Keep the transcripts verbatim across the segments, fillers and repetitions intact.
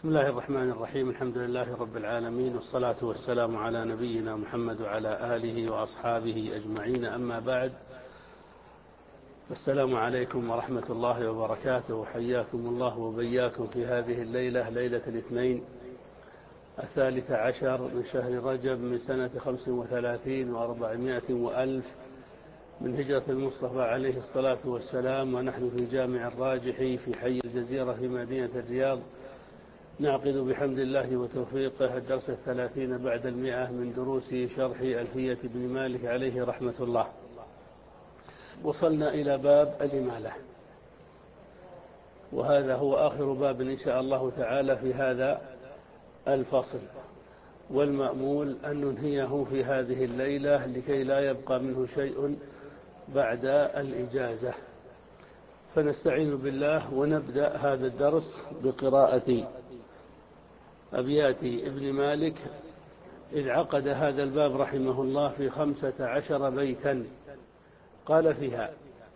بسم الله الرحمن الرحيم. الحمد لله رب العالمين، والصلاة والسلام على نبينا محمد وعلى آله وأصحابه أجمعين، أما بعد. السلام عليكم ورحمة الله وبركاته، حياكم الله وبياكم في هذه الليلة، ليلة الاثنين الثالث عشر من شهر رجب من سنة خمس وثلاثين وأربعمائة وألف من هجرة المصطفى عليه الصلاة والسلام، ونحن في جامع الراجح في حي الجزيرة في مدينة الرياض، نعقد بحمد الله وتوفيقه الدرس الثلاثين بعد المئة من دروس شرح ألفية بن مالك عليه رحمة الله. وصلنا إلى باب الإمالة، وهذا هو آخر باب إن شاء الله تعالى في هذا الفصل، والمأمول أن ننهيه في هذه الليلة لكي لا يبقى منه شيء بعد الإجازة. فنستعين بالله ونبدأ هذا الدرس بقراءة أبيات ابن مالك، إذ عقد هذا الباب رحمه الله في خمسة عشر بيتا. قال فيها: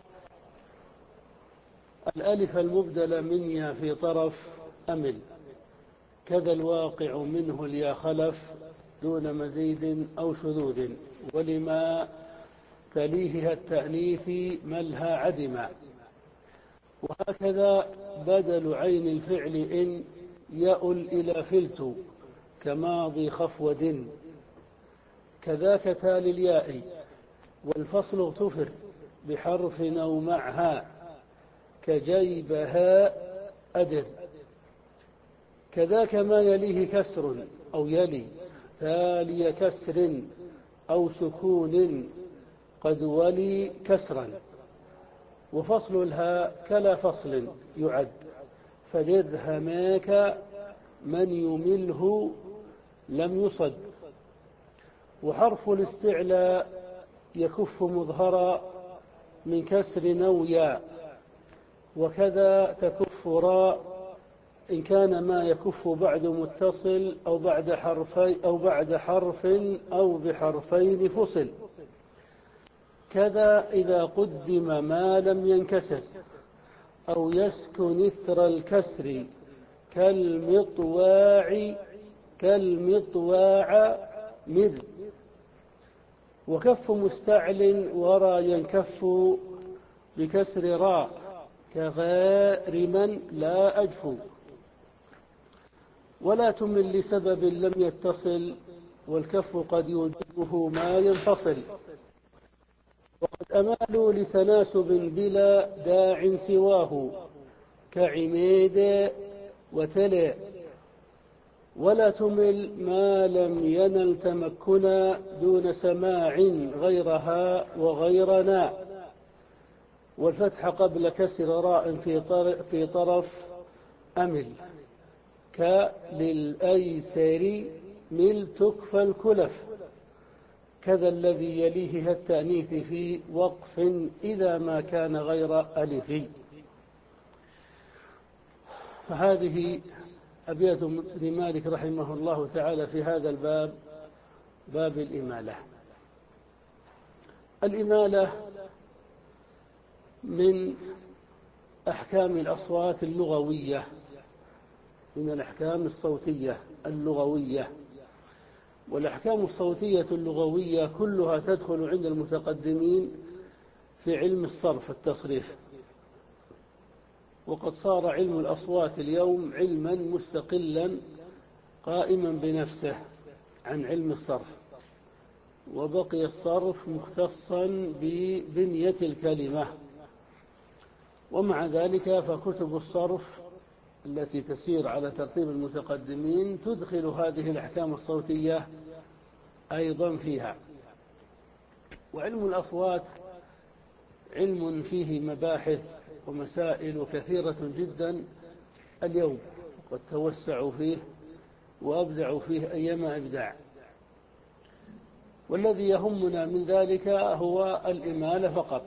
الألف المبدل من يا في طرف أمل، كذا الواقع منه اليا خلف دون مزيد أو شذوذ، ولما تليه التأنيث ملها عدما، وهكذا بدل عين الفعل إن يؤل إلى فلت كماضي خفود، كذاك تالي الياء والفصل اغتفر بحرف أو معها كجيبها أدر، كذاك ما يليه كسر أو يلي تالي كسر أو سكون قد ولي كسرا، وفصل الهاء كلا فصل يعد، فدرهماك من يمله لم يصد، وحرف الاستعلاء يكف مظهرا من كسر نويا، وكذا تكف راء إن كان ما يكف بعد متصل أو بعد حرفي أو بعد حرف أو بحرفين فصل، كذا إذا قدم ما لم ينكسر أو يسكن إثر الكسر كالمطواع كالمطواع مذ، وكف مستعل ورا ينكف بكسر راء كغارما لا أجفو، ولا تمل لسبب لم يتصل والكف قد يوجبه ما ينفصل، وقد أمالوا لتناسب بلا داع سواه كعميد وتلا، ولا تمل ما لم ينل تمكنا دون سماع غيرها وغيرنا، والفتح قبل كسر راء في طرف, في طرف أمل كللأيسر مل تكفى الكلف، كذا الذي يليه التأنيث في وقف إذا ما كان غير ألف. فهذه أبيات ابن مالك رحمه الله تعالى في هذا الباب، باب الإمالة. الإمالة من أحكام الأصوات اللغوية، من الأحكام الصوتية اللغوية، والأحكام الصوتية اللغوية كلها تدخل عند المتقدمين في علم الصرف التصريف، وقد صار علم الأصوات اليوم علما مستقلا قائما بنفسه عن علم الصرف، وبقي الصرف مختصا ببنية الكلمة. ومع ذلك فكتب الصرف التي تسير على ترتيب المتقدمين تدخل هذه الأحكام الصوتية أيضا فيها. وعلم الأصوات علم فيه مباحث ومسائل كثيرة جدا اليوم، قد توسعوا فيه وأبدعوا فيه أيما إبداع، والذي يهمنا من ذلك هو الإمالة فقط.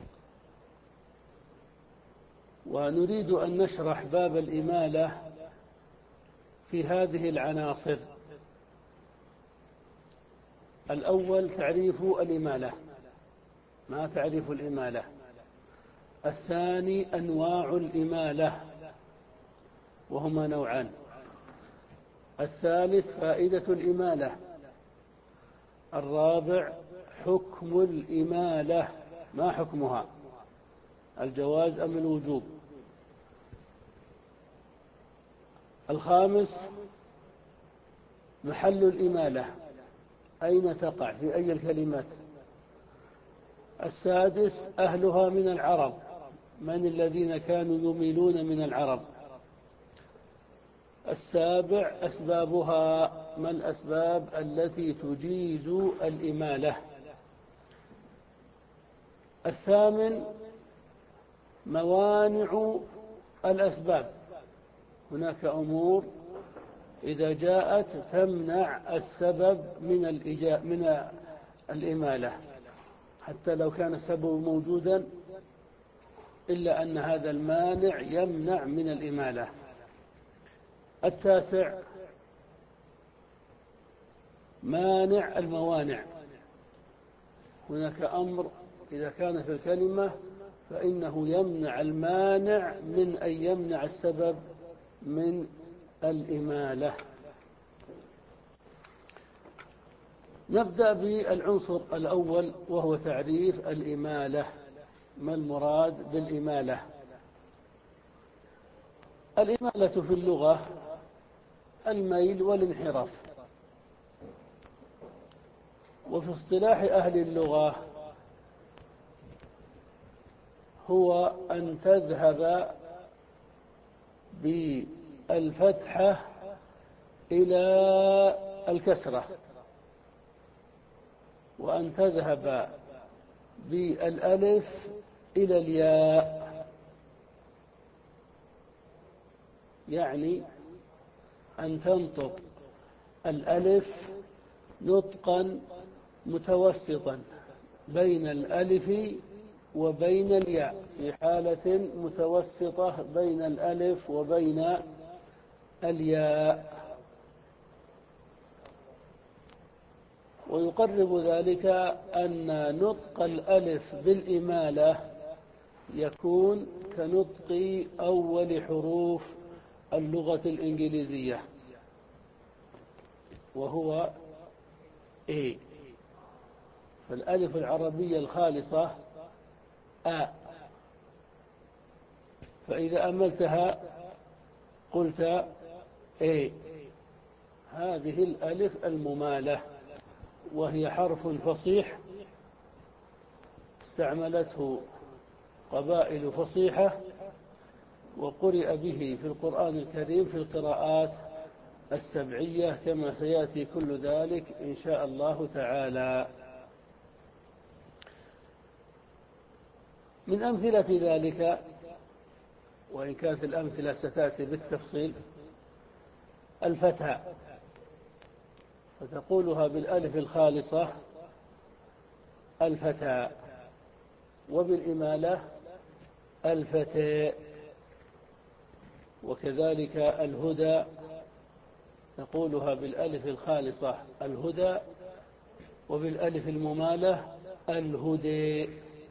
ونريد أن نشرح باب الإمالة في هذه العناصر. الأول تعريف الإمالة، ما تعريف الإمالة. الثاني أنواع الإمالة، وهما نوعان: الثالث فائدة الإمالة. الرابع حكم الإمالة، ما حكمها؟ الجواز أم الوجوب؟ الخامس محل الإمالة، أين تقع، في أي الكلمات؟ السادس أهلها من العرب، من الذين كانوا يميلون من العرب؟ السابع أسبابها، ما الأسباب التي تجيز الإمالة؟ الثامن موانع الأسباب، هناك أمور إذا جاءت تمنع السبب من الإجا... من الإمالة، حتى لو كان السبب موجودا إلا أن هذا المانع يمنع من الإمالة. التاسع مانع الموانع، هناك أمر إذا كان في الكلمة فإنه يمنع المانع من أن يمنع السبب من الإمالة. نبدأ بالعنصر الأول وهو تعريف الإمالة. ما المراد بالإمالة؟ الإمالة في اللغة الميل والانحراف، وفي اصطلاح أهل اللغة هو أن تذهب بالفتحة إلى الكسرة، وأن تذهب بالألف إلى الياء، يعني أن تنطق الألف نطقا متوسطا بين الألف وبين الياء، في حالة متوسطة بين الألف وبين الياء. ويقرب ذلك أن نطق الألف بالإمالة يكون كنطق أول حروف اللغة الإنجليزية، وهو A، فالألف العربية الخالصة آ، فإذا أملتها قلت A، هذه الألف الممالة، وهي حرف فصيح استعملته قبائل فصيحة، وقرئ به في القرآن الكريم في القراءات السبعية كما سيأتي كل ذلك إن شاء الله تعالى. من أمثلة ذلك، وإن كانت الأمثلة ستأتي بالتفصيل، الفتحة، فتقولها بالألف الخالصة الفتى، وبالإمالة الفتى. وكذلك الهدى تقولها بالألف الخالصة الهدى، وبالألف الممالة الهدى.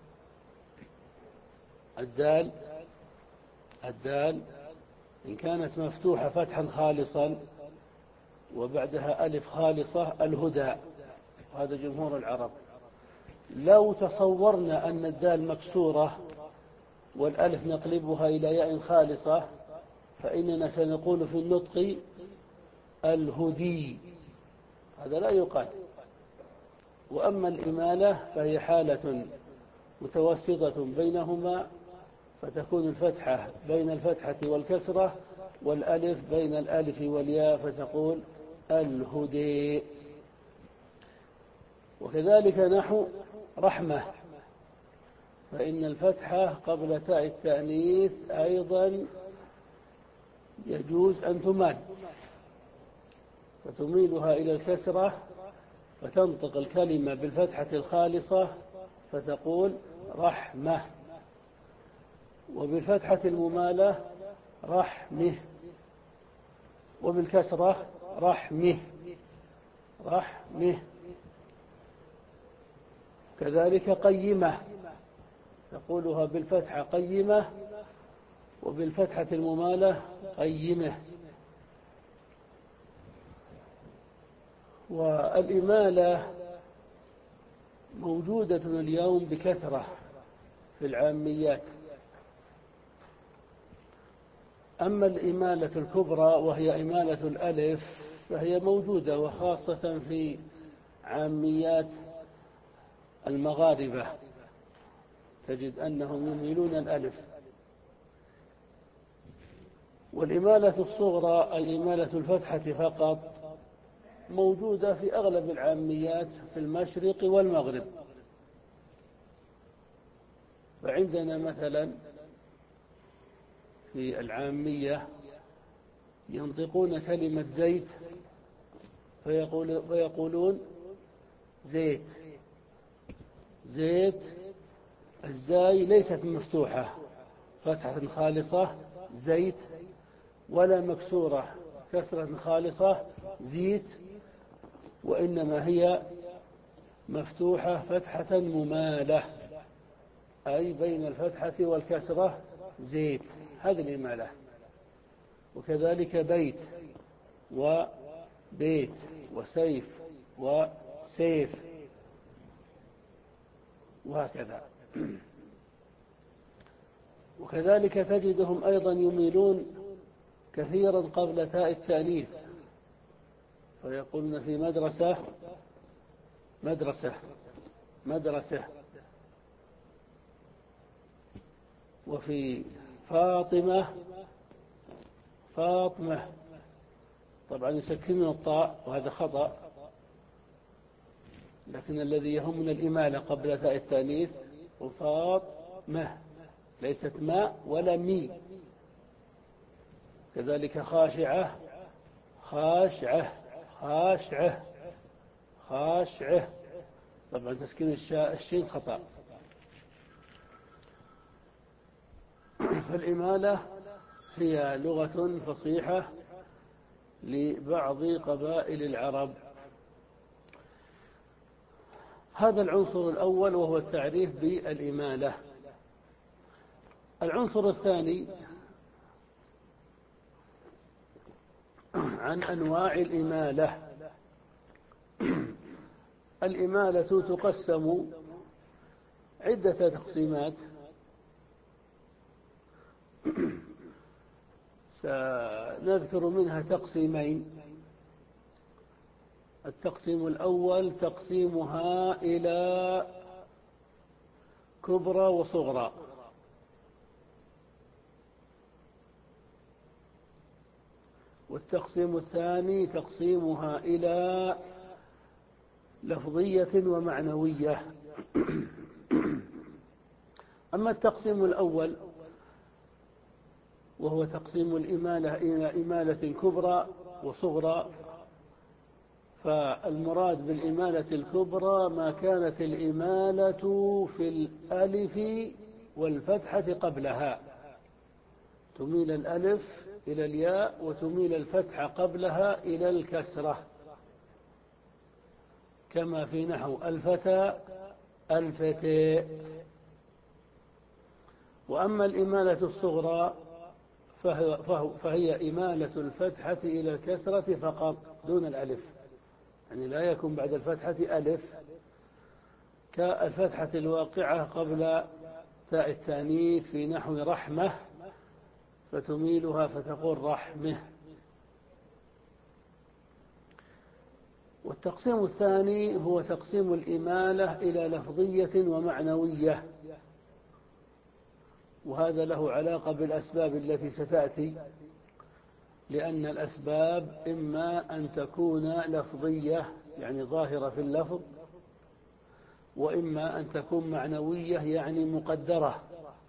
الدال الدال إن كانت مفتوحة فتحا خالصا وبعدها ألف خالصة الهدى، وهذا جمهور العرب. لو تصورنا أن الدال مكسورة والألف نقلبها إلى ياء خالصة فإننا سنقول في النطق الهدي، هذا لا يقال. وأما الإمالة فهي حالة متوسطة بينهما، فتكون الفتحة بين الفتحة والكسرة، والألف بين الألف والياء، فتقول الهدي. وكذلك نحو رحمة، فإن الفتحة قبل تاء التأنيث أيضا يجوز أن تمال، فتميلها إلى الكسرة فتنطق الكلمة بالفتحة الخالصة فتقول رحمة، وبالفتحة الممالة رحمه، وبالكسرة رحمه رحمه. كذلك قيمة، تقولها بالفتحة قيمة، وبالفتحة الممالة قيمه. والإمالة موجودة اليوم بكثرة في العاميات. أما الإمالة الكبرى وهي إمالة الألف فهي موجودة، وخاصة في عاميات المغاربة تجد أنهم يميلون الألف. والإمالة الصغرى أي إمالة الفتحة فقط موجودة في أغلب العاميات في المشرق والمغرب. فعندنا مثلا في العامية ينطقون كلمة زيت فيقول فيقولون زيت. زيت الزاي ليست مفتوحة فتحة خالصة زيت، ولا مكسورة كسرة خالصة زيت، وإنما هي مفتوحة فتحة ممالة، أي بين الفتحة والكسرة زيت، هذه الإمالة. وكذلك بيت وبيت وسيف وسيف وهكذا. وكذلك تجدهم أيضا يميلون كثيرا قبل تاء التأنيث، فيقولون في مدرسة مدرسة مدرسة، وفي فاطمة فاطمة. طبعا يسكنون الطاء وهذا خطأ، لكن الذي يهمنا الإمالة قبل تاء التأنيث. وفاطمة ليست ماء ولا مي. كذلك خاشعة خاشعة خاشعة خاشعة، طبعا تسكين الشين خطأ. فالإمالة هي لغة فصيحة لبعض قبائل العرب. هذا العنصر الأول وهو التعريف بالإمالة. العنصر الثاني عن أنواع الإمالة. الإمالة تقسم عدة تقسيمات، سنذكر منها تقسيمين. التقسيم الأول تقسيمها إلى كبرى وصغرى. والتقسيم الثاني تقسيمها إلى لفظية ومعنوية. أما التقسيم الأول وهو تقسيم الإمالة إلى إمالة كبرى وصغرى، فالمراد بالإمالة الكبرى ما كانت الإمالة في الألف والفتحة قبلها، تميل الألف إلى الياء وتميل الفتحة قبلها إلى الكسرة، كما في نحو الفتى الفتى. وأما الإمالة الصغرى فهي إمالة الفتحة إلى الكسرة فقط دون الألف، يعني لا يكون بعد الفتحة ألف، كالفتحة الواقعة قبل تاء التانيث في نحو رحمة، فتميلها فتقول رحمه. والتقسيم الثاني هو تقسيم الإمالة إلى لفظية ومعنوية، وهذا له علاقة بالأسباب التي ستأتي، لأن الأسباب إما أن تكون لفظية يعني ظاهرة في اللفظ، وإما أن تكون معنوية يعني مقدرة.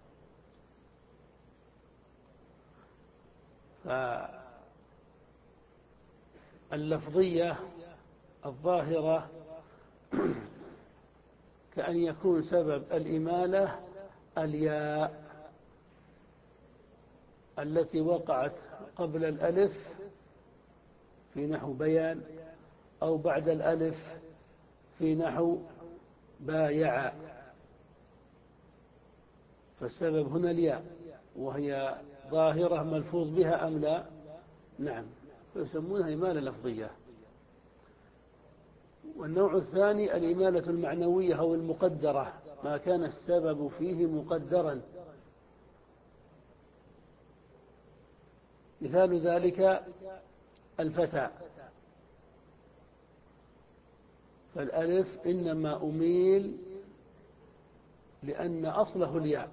فاللفظية الظاهرة كأن يكون سبب الإمالة الياء التي وقعت قبل الألف في نحو بيان، أو بعد الألف في نحو بايع، فالسبب هنا الياء، وهي ظاهرة ملفوظ بها أم لا؟ نعم، فيسمونها إمالة لفظية. والنوع الثاني الإمالة المعنوية أو المقدرة، ما كان السبب فيه مقدرا. مثال ذلك الفتى، فالألف إنما أميل لأن أصله الياء،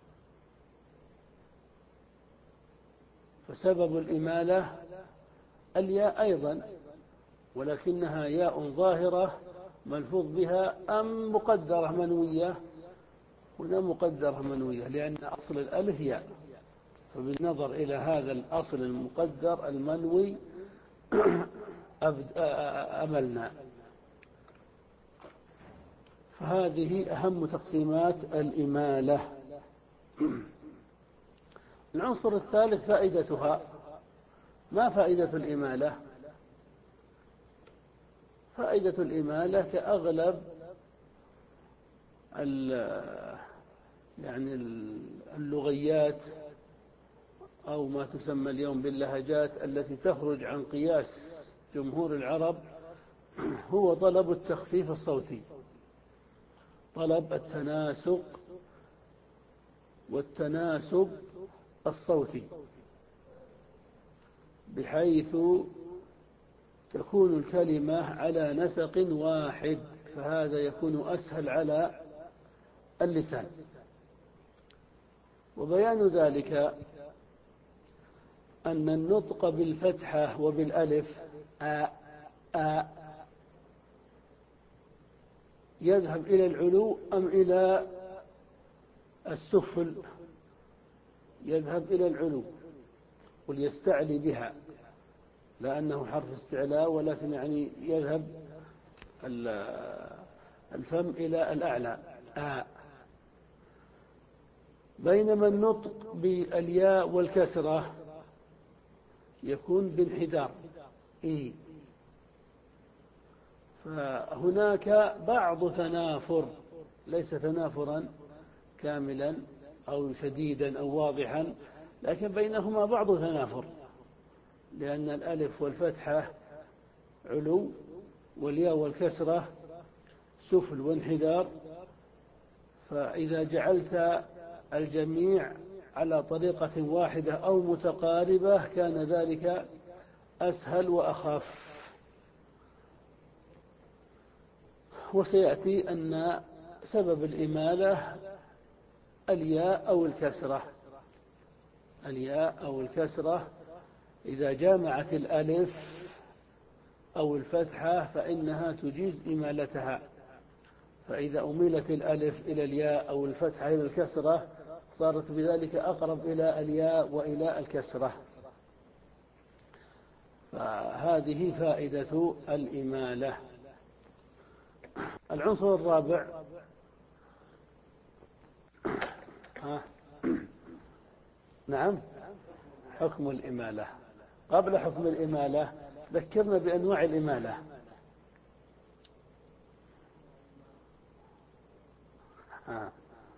فسبب الإمالة الياء أيضا، ولكنها ياء ظاهرة ملفوظ بها أم مقدرة منوية؟ هنا مقدرة منوية لأن أصل الألف ياء، فبالنظر إلى هذا الأصل المقدر المنوي أملنا. فهذه أهم تقسيمات الإمالة. العنصر الثالث فائدتها. ما فائدة الإمالة؟ فائدة الإمالة كأغلب يعني اللغيات أو ما تسمى اليوم باللهجات التي تخرج عن قياس جمهور العرب، هو طلب التخفيف الصوتي، طلب التناسق والتناسب الصوتي، بحيث تكون الكلمة على نسق واحد، فهذا يكون أسهل على اللسان. وبيان ذلك أن النطق بالفتحة وبالألف آ آ يذهب إلى العلو أم إلى السفل؟ يذهب إلى العلو، وليستعلي بها، لأنه حرف استعلاء، ولكن يعني يذهب الفم إلى الأعلى آ. بينما النطق بالياء والكسرة يكون بانحدار إي، فهناك بعض تنافر، ليس تنافرا كاملا أو شديدا أو واضحا، لكن بينهما بعض تنافر، لأن الألف والفتحة علو والياء والكسرة سفل وانحدار، فإذا جعلت الجميع على طريقة واحدة أو متقاربة كان ذلك أسهل وأخف. وسيأتي أن سبب الإمالة الياء أو الكسرة، الياء أو الكسرة إذا جامعت الألف أو الفتحة فإنها تجيز إمالتها، فإذا أميلت الألف إلى الياء أو الفتحة إلى الكسرة صارت بذلك أقرب إلى الياء وإلى الكسرة. فهذه فائدة الإمالة. العنصر الرابع ها. نعم، حكم الإمالة. قبل حكم الإمالة ذكرنا بأنواع الإمالة. ها.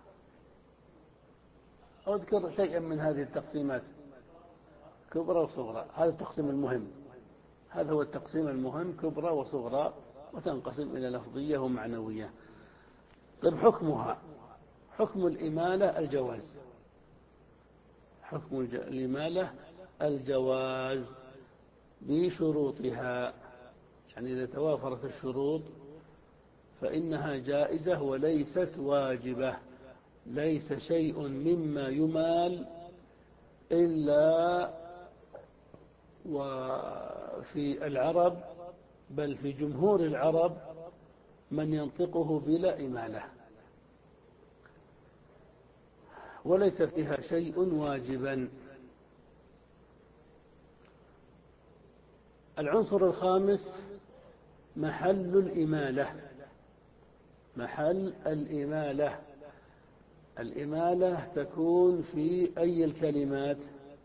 أذكر شيئا من هذه التقسيمات، كبرى وصغرى. هذا التقسيم المهم، هذا هو التقسيم المهم، كبرى وصغرى، وتنقسم إلى لفظية ومعنوية. طيب حكمها. حكم الإمالة الجواز، حكم الإمالة الجواز بشروطها، يعني إذا توافرت الشروط فإنها جائزة وليست واجبة. ليس شيء مما يمال إلا وفي العرب، بل في جمهور العرب، من ينطقه بلا إمالة، وليس فيها شيء واجبا. العنصر الخامس محل الإمالة. محل الإمالة. الإمالة تكون في أي الكلمات؟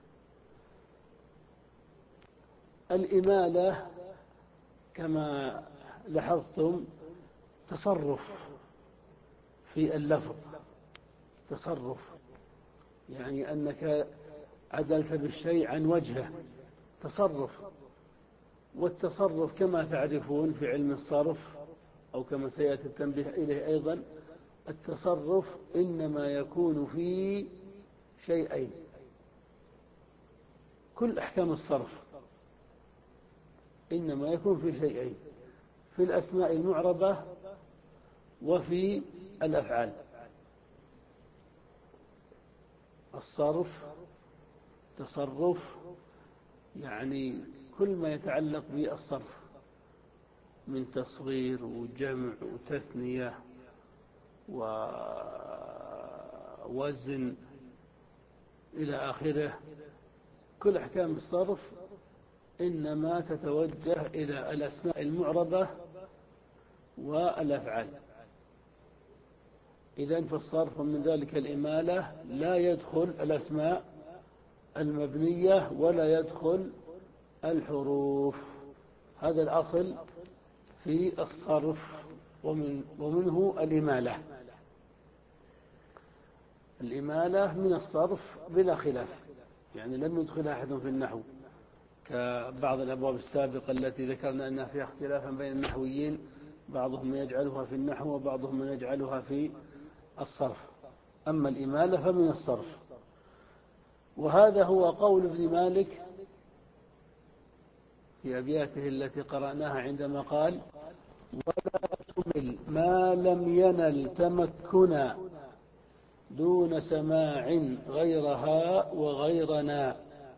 الإمالة كما لاحظتم تصرف في اللفظ، تصرف يعني أنك عدلت بالشيء عن وجهه، تصرف. والتصرف كما تعرفون في علم الصرف أو كما سيأتي التنبيه إليه أيضا، التصرف إنما يكون في شيئين. كل أحكام الصرف إنما يكون في شيئين: في الأسماء المعربة وفي الأفعال. الصرف تصرف يعني كل ما يتعلق بالصرف من تصغير وجمع وتثنية ووزن إلى آخره. كل أحكام الصرف إنما تتوجه إلى الأسماء المعربة والأفعال. إذن فالصرف من ذلك الإمالة لا يدخل الأسماء المبنية ولا يدخل الحروف. هذا الأصل في الصرف، ومن ومنه الإمالة. الإمالة من الصرف بلا خلاف، يعني لم يدخل أحد في النحو كبعض الأبواب السابقة التي ذكرنا أنها فيها اختلافا بين النحويين، بعضهم يجعلها في النحو وبعضهم يجعلها في الصرف. أما الإمالة فمن الصرف. وهذا هو قول ابن مالك في أبياته التي قرأناها عندما قال: ولا تمل ما لم ينل تمكنا دون سماع غيرها وغيرنا.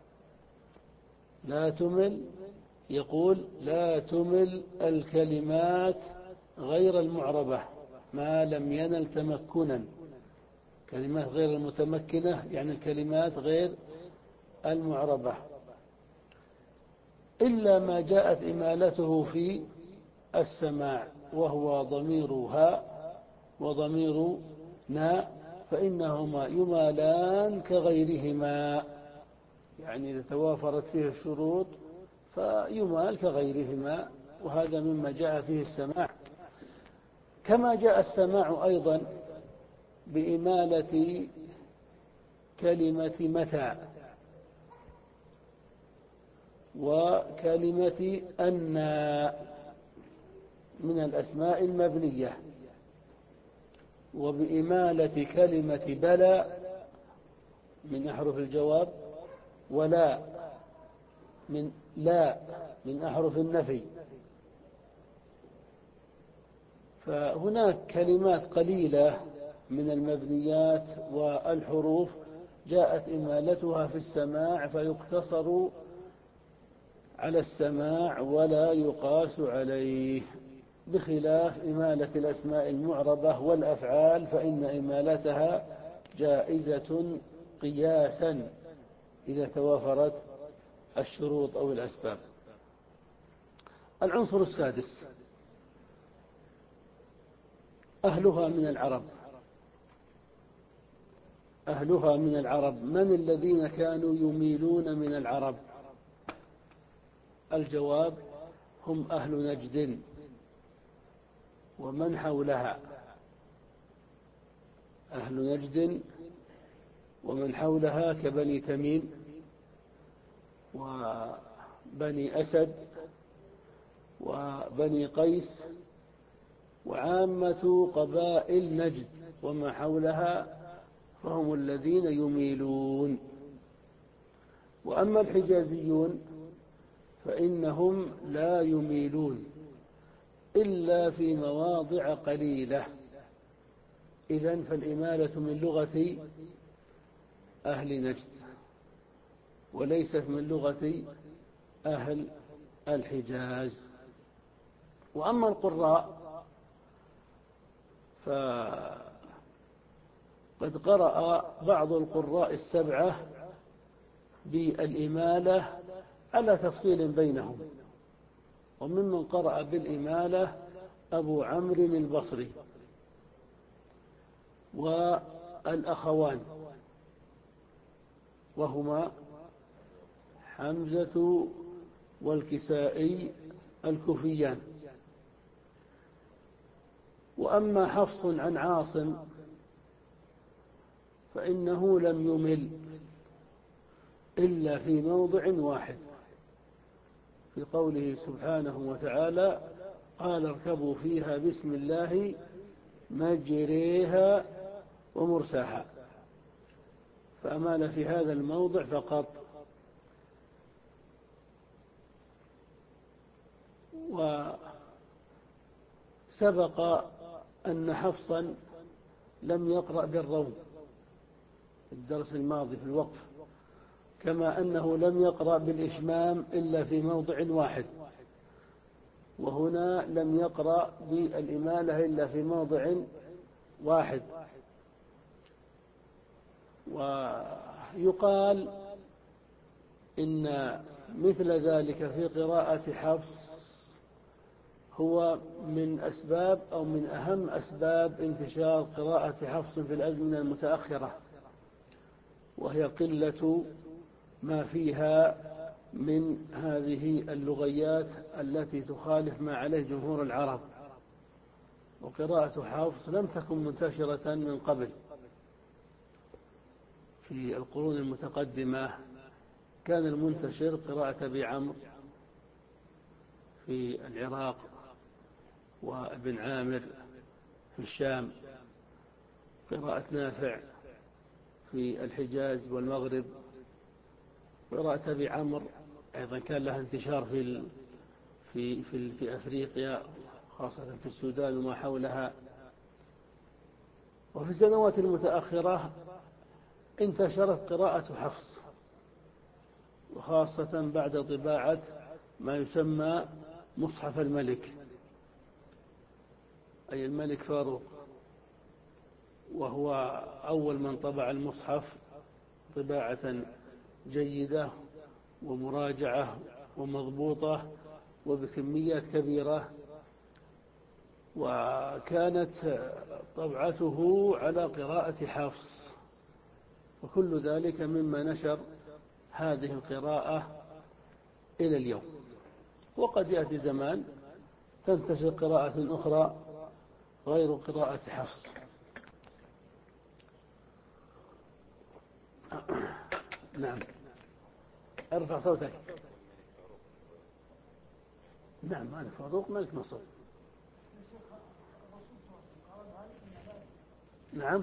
لا تمل، يقول لا تمل الكلمات غير المعربة ما لم ينل تمكنا. كلمات غير المتمكنة يعني الكلمات غير المعربة، إلا ما جاءت إمالته في السماع، وهو ضميرها وضمير نا، فإنهما يمالان كغيرهما. يعني إذا توافرت فيه الشروط فيمال كغيرهما، وهذا مما جاء فيه السماع. كما جاء السماع أيضا بإمالة كلمة متى وكلمة أن من الأسماء المبنية، وبإمالة كلمة بلى من أحرف الجواب، ولا من لا من أحرف النفي. فهناك كلمات قليلة من المبنيات والحروف جاءت إمالتها في السماع فيقتصر على السماع ولا يقاس عليه، بخلاف إمالة الأسماء المعربة والأفعال فإن إمالتها جائزة قياسا إذا توافرت الشروط أو الأسباب. العنصر السادس: أهلها من العرب. أهلها من العرب، من الذين كانوا يميلون من العرب؟ الجواب: هم أهل نجد ومن حولها. أهل نجد ومن حولها كبني تميم وبني أسد وبني قيس وعامة قبائل نجد وما حولها، فهم الذين يميلون. وأما الحجازيون فإنهم لا يميلون إلا في مواضع قليلة. إذن فالإمالة من لغة أهل نجد وليست من لغة أهل الحجاز. وأما القراء فقد قرأ بعض القراء السبعة بالإمالة على تفصيل بينهم، وممن قرأ بالإمالة أبو عمرو البصري والأخوان وهما حمزة والكسائي الكوفيان. وأما حفص عن عاصم فإنه لم يمل إلا في موضع واحد، في قوله سبحانه وتعالى: قال اركبوا فيها بسم الله مجريها ومرساها، فأمال في هذا الموضع فقط. وسبق أن حفصا لم يقرأ بالروم في الدرس الماضي في الوقف، كما أنه لم يقرأ بالإشمام إلا في موضع واحد، وهنا لم يقرأ بالإمالة إلا في موضع واحد. ويقال إن مثل ذلك في قراءة حفص هو من أسباب أو من أهم أسباب انتشار قراءة حفص في الأزمنة المتأخرة، وهي قلة ما فيها من هذه اللغيات التي تخالف ما عليه جمهور العرب. وقراءة حفص لم تكن منتشرة من قبل. في القرون المتقدمة كان المنتشر قراءة أبي عمرو في العراق، وابن عامر في الشام، قراءة نافع في الحجاز والمغرب، قراءة أبي عمرو أيضا كان لها انتشار في في في, في أفريقيا، خاصة في السودان وما حولها. وفي السنوات المتأخرة انتشرت قراءة حفص، وخاصة بعد طباعة ما يسمى مصحف الملك، أي الملك فاروق، وهو أول من طبع المصحف طباعة جيدة ومراجعة ومضبوطة وبكميات كبيرة. وكانت طبعته على قراءة حفص، وكل ذلك مما نشر هذه القراءة إلى اليوم. وقد يأتي زمان تنتشر قراءة أخرى غير قراءة حفص. نعم، ارفع صوتك. نعم، مالك فاروق ملك مصر. نعم،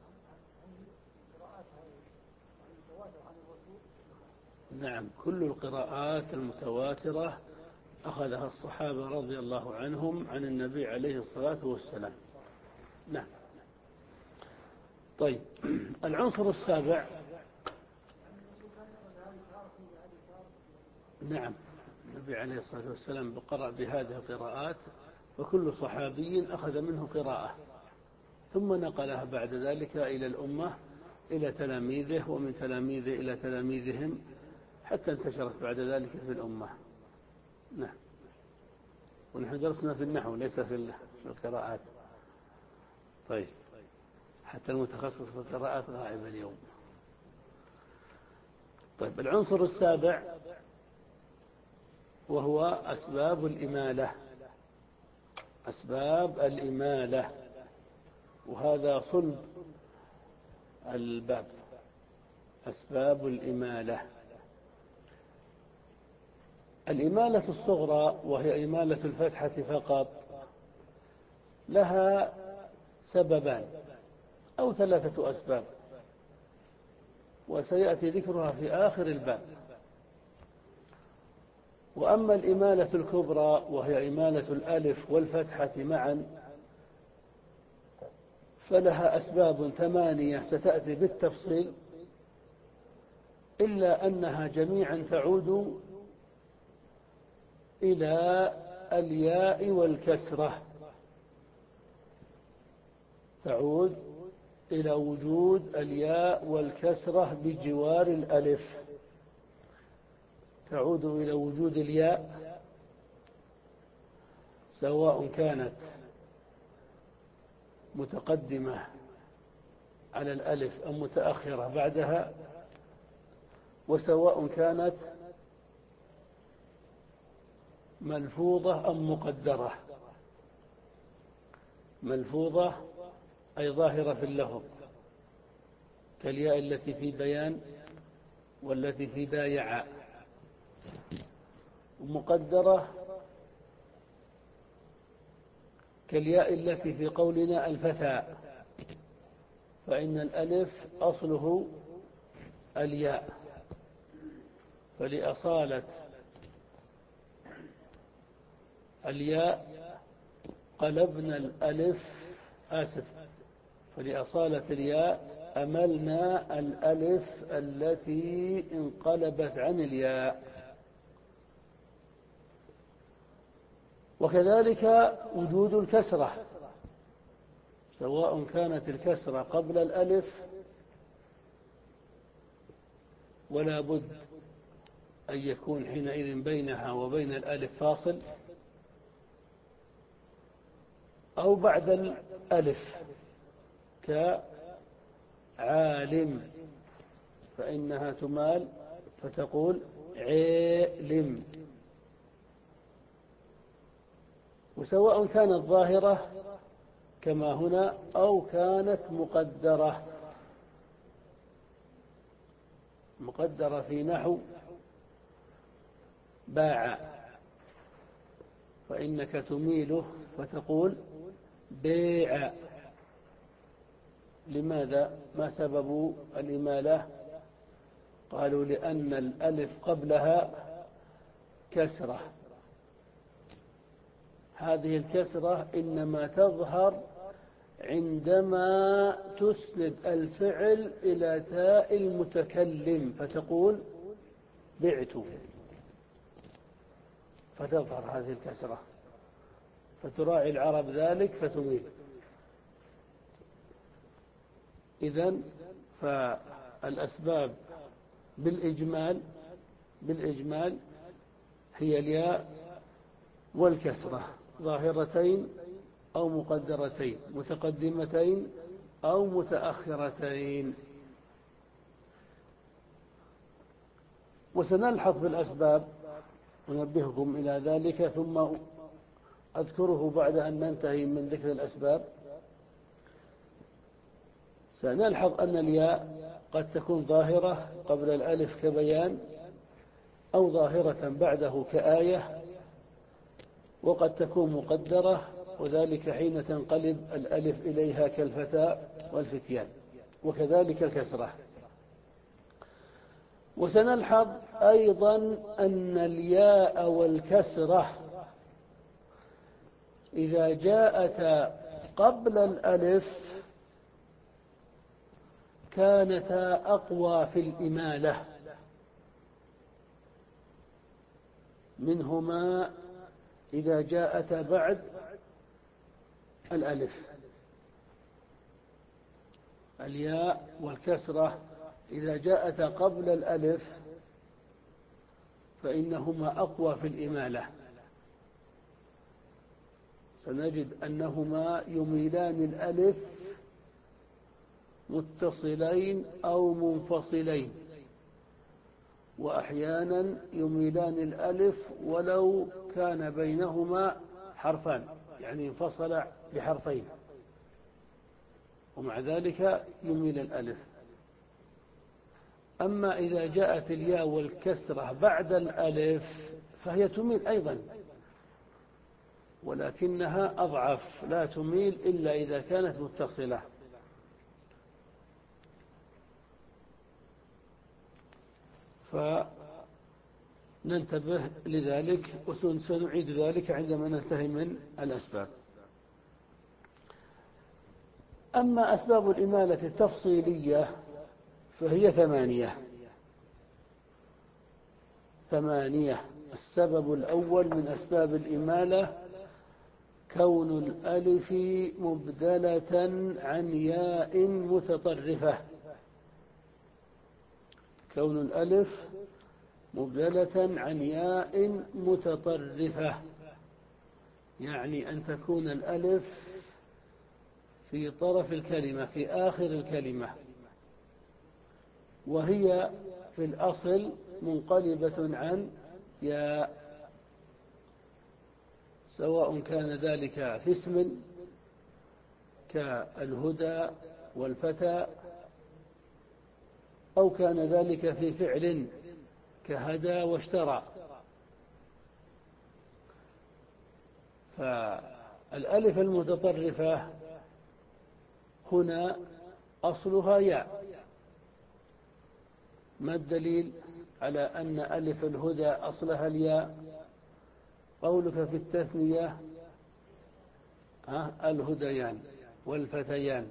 نعم، كل القراءات المتواترة أخذها الصحابة رضي الله عنهم عن النبي عليه الصلاة والسلام. نعم. طيب، العنصر السابع. نعم، النبي عليه الصلاة والسلام قرأ بهذه القراءات، وكل صحابي أخذ منه قراءة ثم نقلها بعد ذلك إلى الأمة، إلى تلاميذه، ومن تلاميذه إلى تلاميذهم، حتى انتشرت بعد ذلك في الأمة. نعم. ونحن درسنا في النحو ليس في القراءات. طيب، حتى المتخصص في القراءات غائب اليوم. طيب، العنصر السابع وهو أسباب الإمالة. أسباب الإمالة، وهذا صلب الباب. أسباب الإمالة. الإمالة الصغرى وهي إمالة الفتحة فقط لها سببان أو ثلاثة أسباب، وسيأتي ذكرها في آخر الباب. وأما الإمالة الكبرى وهي إمالة الألف والفتحة معا فلها أسباب ثمانية ستأتي بالتفصيل، إلا أنها جميعا تعود إلى الياء والكسرة، تعود إلى وجود الياء والكسرة بجوار الألف، تعود إلى وجود الياء سواء كانت متقدمة على الألف أم متأخرة بعدها، وسواء كانت ملفوظة أم مقدرة. ملفوظة أي ظاهرة في اللفظ كالياء التي في بيان والتي في بايع، ومقدرة كالياء التي في قولنا الفتى، فإن الألف أصله الياء، فلأصالة الياء قلبنا الألف آسف فلأصالة الياء أملنا الألف التي انقلبت عن الياء. وكذلك وجود الكسرة، سواء كانت الكسرة قبل الألف ولا بد أن يكون حينئذ بينها وبين الألف فاصل، أو بعد الألف كعالم فإنها تمال فتقول عالم. وسواء كانت ظاهرة كما هنا أو كانت مقدرة، مقدرة في نحو باع فإنك تميله فتقول بيع. لماذا؟ ما سبب الإمالة؟ قالوا لأن الألف قبلها كسرة، هذه الكسرة إنما تظهر عندما تسند الفعل إلى تاء المتكلم فتقول بعت، فتظهر هذه الكسرة، فتراعي العرب ذلك فتميل. إذن فالأسباب بالإجمال بالإجمال هي الياء والكسرة، ظاهرتين أو مقدرتين، متقدمتين أو متأخرتين. وسنلحظ بالأسباب ونبهكم إلى ذلك، ثم أذكره بعد أن ننتهي من ذكر الأسباب. سنلحظ أن الياء قد تكون ظاهرة قبل الألف كبيان، أو ظاهرة بعده كآية، وقد تكون مقدرة، وذلك حين تنقلب الألف إليها كالفتى والفتيان، وكذلك الكسرة. وسنلحظ أيضا أن الياء والكسرة إذا جاءتا قبل الألف كانتا أقوى في الإمالة منهما إذا جاءتا بعد الألف. الياء والكسرة إذا جاءتا قبل الألف فإنهما أقوى في الإمالة، سنجد أنهما يميلان الألف متصلين أو منفصلين، وأحيانا يميلان الألف ولو كان بينهما حرفان، يعني انفصل بحرفين، ومع ذلك يميل الألف. أما إذا جاءت الياء والكسرة بعد الألف فهي تميل أيضا، ولكنها أضعف، لا تميل إلا إذا كانت متصلة. فننتبه لذلك، وسنعيد ذلك عندما ننتهي من الأسباب. أما أسباب الإمالة التفصيلية فهي ثمانية ثمانية السبب الأول من أسباب الإمالة كون الألف مبدلة عن ياء متطرفة، كون الألف مبدلة عن ياء متطرفة، يعني أن تكون الألف في طرف الكلمة في آخر الكلمة، وهي في الأصل منقلبة عن ياء، سواء كان ذلك في اسم كالهدى والفتى، أو كان ذلك في فعل كهدى واشترى. الألف المتطرفة هنا أصلها ياء. ما الدليل على أن ألف الهدى أصلها الياء؟ قولك في التثنية الهديان والفتيان،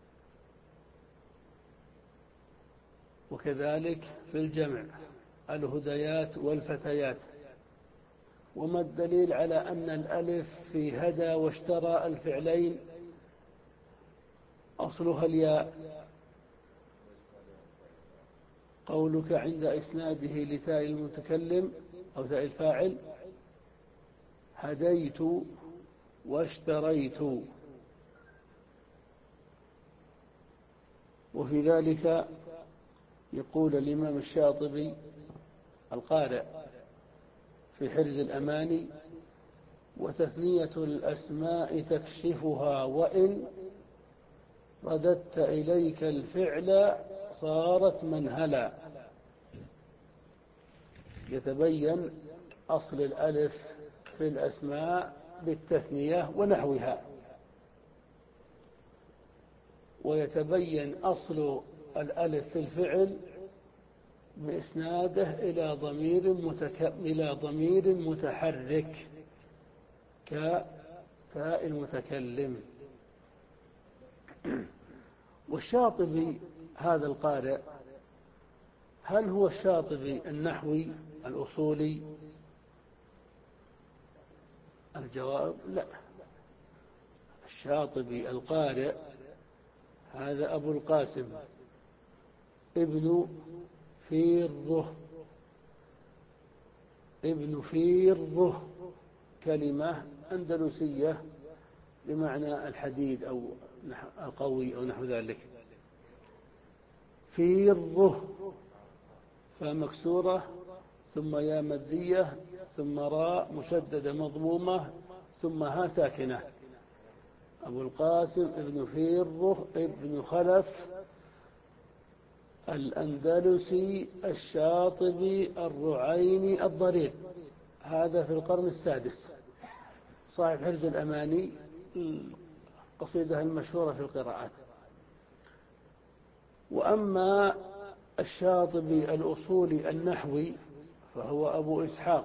وكذلك في الجمع الهديات والفتيات. وما الدليل على أن الألف في هدى واشترى الفعلين أصلها الياء؟ قولك عند إسناده لتاء المتكلم أو تاء الفاعل هديت واشتريت، وفي ذلك يقول الإمام الشاطبي القارئ في حرز الأماني: وتثنية الأسماء تكشفها، وإن رددت إليك الفعل صارت منهلا. يتبين أصل الألف في الأسماء بالتثنية ونحوها، ويتبين أصل الألف في الفعل بإسناده إلى ضمير متك... إلى ضمير متحرك كتاء المتكلم. والشاطبي هذا القارئ هل هو الشاطبي النحوي الأصولي؟ الجواب لا. الشاطبي القارئ هذا أبو القاسم ابن فيره، ابن فيره كلمة أندلسية بمعنى الحديد أو القوي أو نحو ذلك. فيره فمكسورة ثم يا مدية ثم راء مشددة مضمومة ثم ها ساكنة. أبو القاسم ابن فيره ابن خلف الأندلسي الشاطبي الرعيني الضرير، هذا في القرن السادس، صاحب حرز الأماني القصيدة المشهورة في القراءات. وأما الشاطبي الأصولي النحوي فهو أبو إسحاق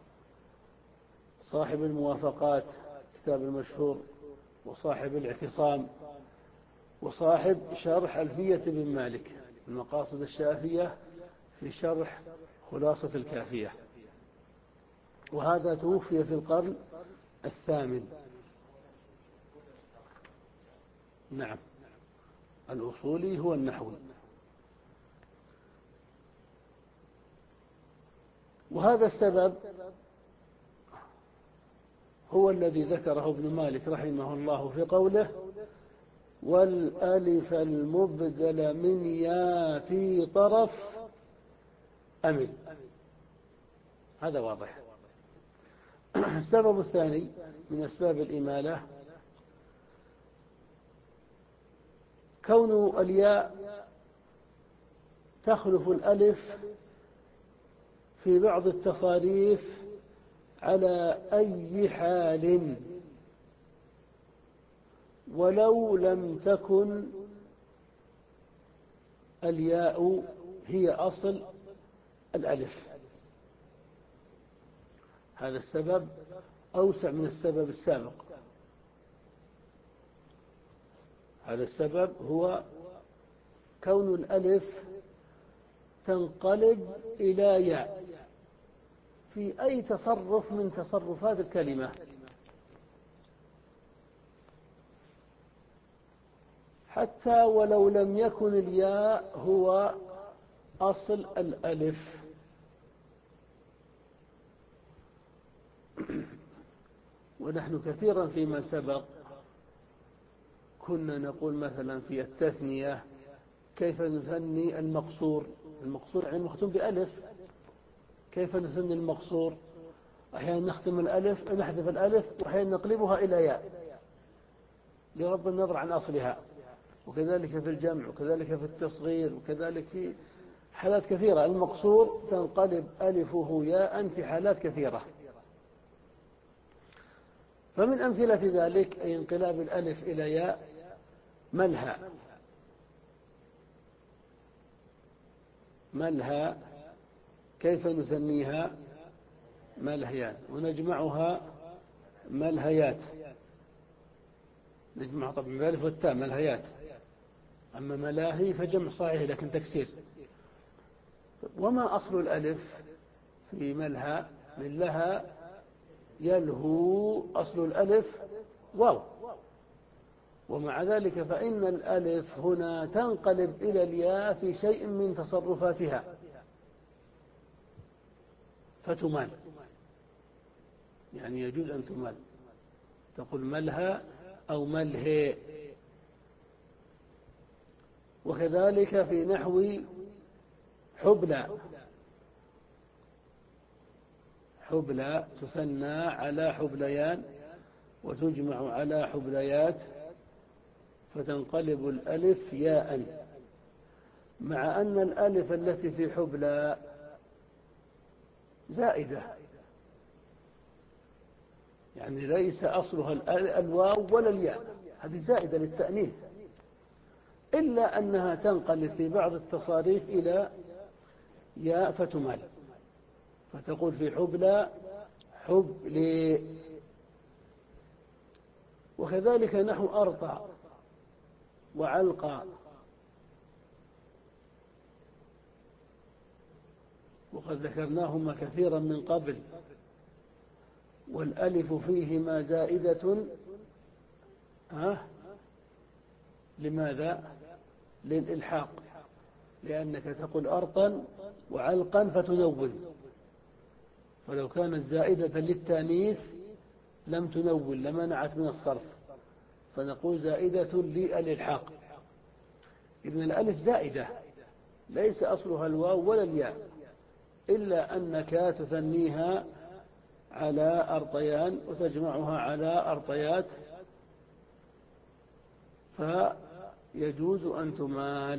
صاحب الموافقات كتاب المشهور، وصاحب الاعتصام، وصاحب شرح ألفية بن مالك المقاصد الشافية في شرح خلاصة الكافية، وهذا توفي في القرن الثامن. نعم، الأصولي هو النحوي. وهذا السبب هو الذي ذكره ابن مالك رحمه الله في قوله: والألف المبدل من يا في طرف أمل. هذا واضح. السبب الثاني من أسباب الإمالة كون الياء تخلف الألف في بعض التصاريف على أي حال ولو لم تكن الياء هي أصل الألف. هذا السبب أوسع من السبب السابق. هذا السبب هو كون الألف تنقلب إلى ياء في أي تصرف من تصرفات الكلمة، حتى ولو لم يكن الياء هو أصل الألف. ونحن كثيرا فيما سبق كنا نقول مثلا في التثنية كيف نثني المقصور. المقصور يعني مختوم بألف، كيف نثني المقصور؟ أحيانا نختم الألف نحذف الألف، وأحيانا نقلبها إلى ياء بغض النظر عن أصلها. وكذلك في الجمع، وكذلك في التصغير، وكذلك في حالات كثيرة المقصور تنقلب ألفه ياء في حالات كثيرة. فمن أمثلة ذلك أي انقلاب الألف إلى ياء ملهى. ملهى كيف نثنيها؟ ملهيان، ونجمعها ملهيات. نجمع طبعا بالألف والتاء ملهيات. أما ملاهي فجمع صحيح لكن تكسير. وما أصل الألف في ملهى؟ من لها يلهو، أصل الألف واو، ومع ذلك فإن الألف هنا تنقلب إلى الياء في شيء من تصرفاتها فتمال، يعني يجوز أن تمال، تقول ملهى أو ملهي. وكذلك في نحو حبلى، حبلى تثنى على حبليان وتجمع على حبليات فتنقلب الألف ياء، مع أن الألف التي في حبلى زائدة، يعني ليس أصلها الواو ولا الياء، هذه زائدة للتأنيث، إلا أنها تنقلب في بعض التصاريف إلى ياء فتمال، فتقول في حبلى حبلي. وكذلك نحو أرطى وعلقى، وقد ذكرناهما كثيرا من قبل، والألف فيهما زائدة. أه؟ لماذا؟ للإلحاق، لأنك تقول أرطا وعلقا فتنون، ولو كانت زائدة للتانيث لم تنون لمنعت من الصرف، فنقول زائدة للإلحاق. إذن الألف زائدة ليس أصلها الواو ولا الياء، إلا أنك تثنيها على أرطيان وتجمعها على أرطيات، فيجوز أن تمال.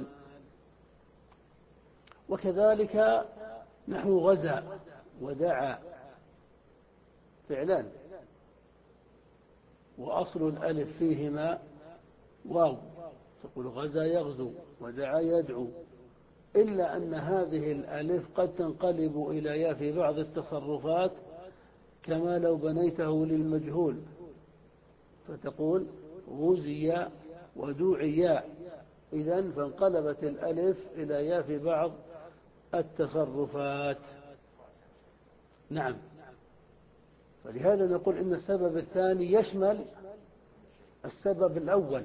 وكذلك نحو غزا ودعا، فعلان، وأصل الألف فيهما واو، تقول غزا يغزو ودعا يدعو، إلا أن هذه الألف قد تنقلب إلى ياء في بعض التصرفات، كما لو بنيته للمجهول فتقول غزي ودوعي، إذن فانقلبت الألف إلى ياء في بعض التصرفات. نعم، فلهذا نقول إن السبب الثاني يشمل السبب الأول،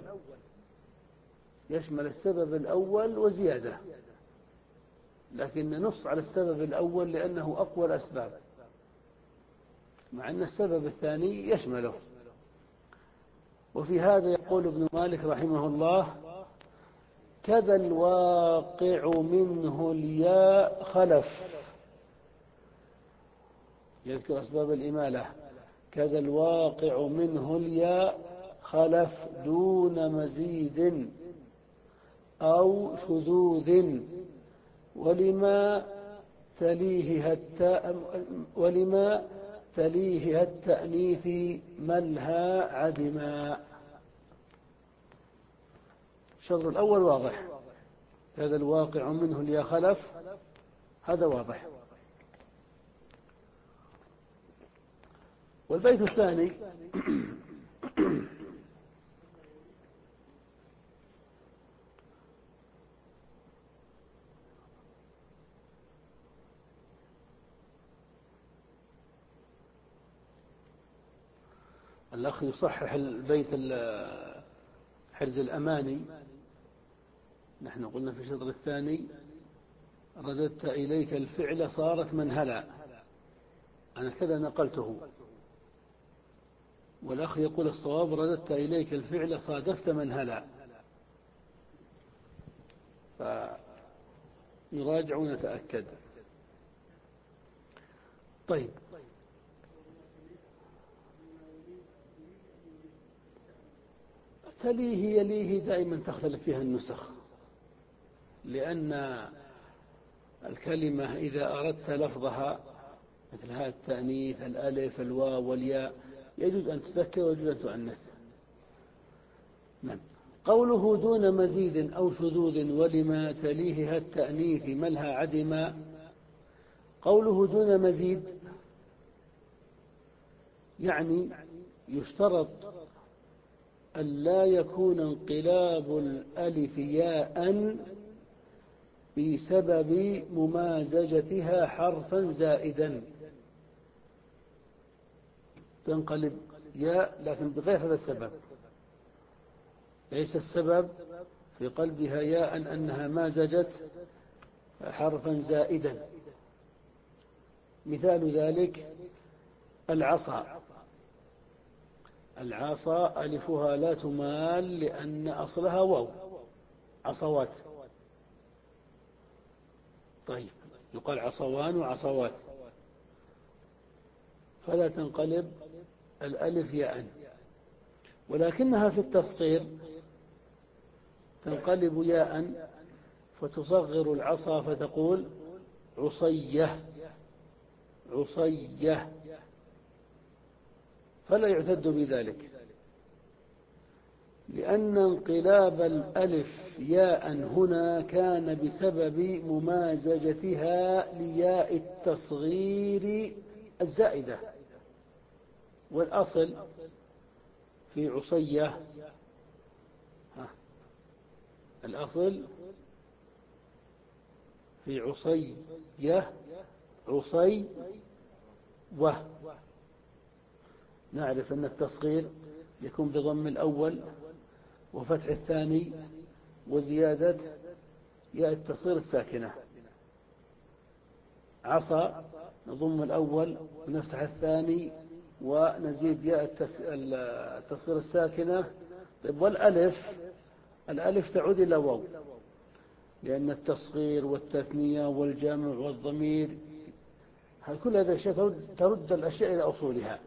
يشمل السبب الأول وزيادة، لكن نص على السبب الأول لأنه أقوى الأسباب، مع أن السبب الثاني يشمله. وفي هذا يقول ابن مالك رحمه الله: كذا الواقع منه الياء خلف، يذكر أسباب الإمالة، كذا الواقع منه الياء خلف دون مزيد أو شذوذ، ولما تليه التاء ولما تليه التأنيث ملهى عدما. الشطر الأول واضح، هذا الواقع منه الياء خلف، هذا واضح. والبيت الثاني الأخ يصحح البيت حرز الأماني، نحن قلنا في الشطر الثاني: رددت إليك الفعل صارت منهلا، أنا كذا نقلته، والأخ يقول الصواب: رددت إليك الفعل صادفت منهلا، فنراجع ونتأكد. طيب، تليه يليه دائما تختلف فيها النسخ، لأن الكلمة إذا أردت لفظها مثل هذا التأنيث الألف الواو والياء يجوز أن تذكر ويجوز أن تؤنث. نعم. قوله دون مزيد أو شذوذ ولما تليه التأنيث ملها عدما. قوله دون مزيد يعني يشترط أن لا يكون انقلاب الألف ياء بسبب ممازجتها حرفا زائدا. تنقلب ياء لكن بغير هذا السبب، ليس السبب في قلبها ياء أنها مازجت حرفا زائدا. مثال ذلك العصا. العصا ألفها لا تمال لأن أصلها واو، عصوات. طيب يقال عصوان وعصوات، فلا تنقلب الألف ياء، ولكنها في التصغير تنقلب ياء فتصغر العصا فتقول عصية عصية، فلا يعتد بذلك، لأن انقلاب الألف ياء هنا كان بسبب ممازجتها لياء التصغير الزائدة. والأصل في عصية، الأصل في عصية عصي و. نعرف أن التصغير يكون بضم الأول وفتح الثاني وزيادة ياء التصغير الساكنة. عصا نضم الأول ونفتح الثاني ونزيد ياء التصغير الساكنة. طيب والألف، الألف تعود إلى واو، لأن التصغير والتثنية والجمع والضمير كل هذه الأشياء ترد الأشياء إلى أصولها،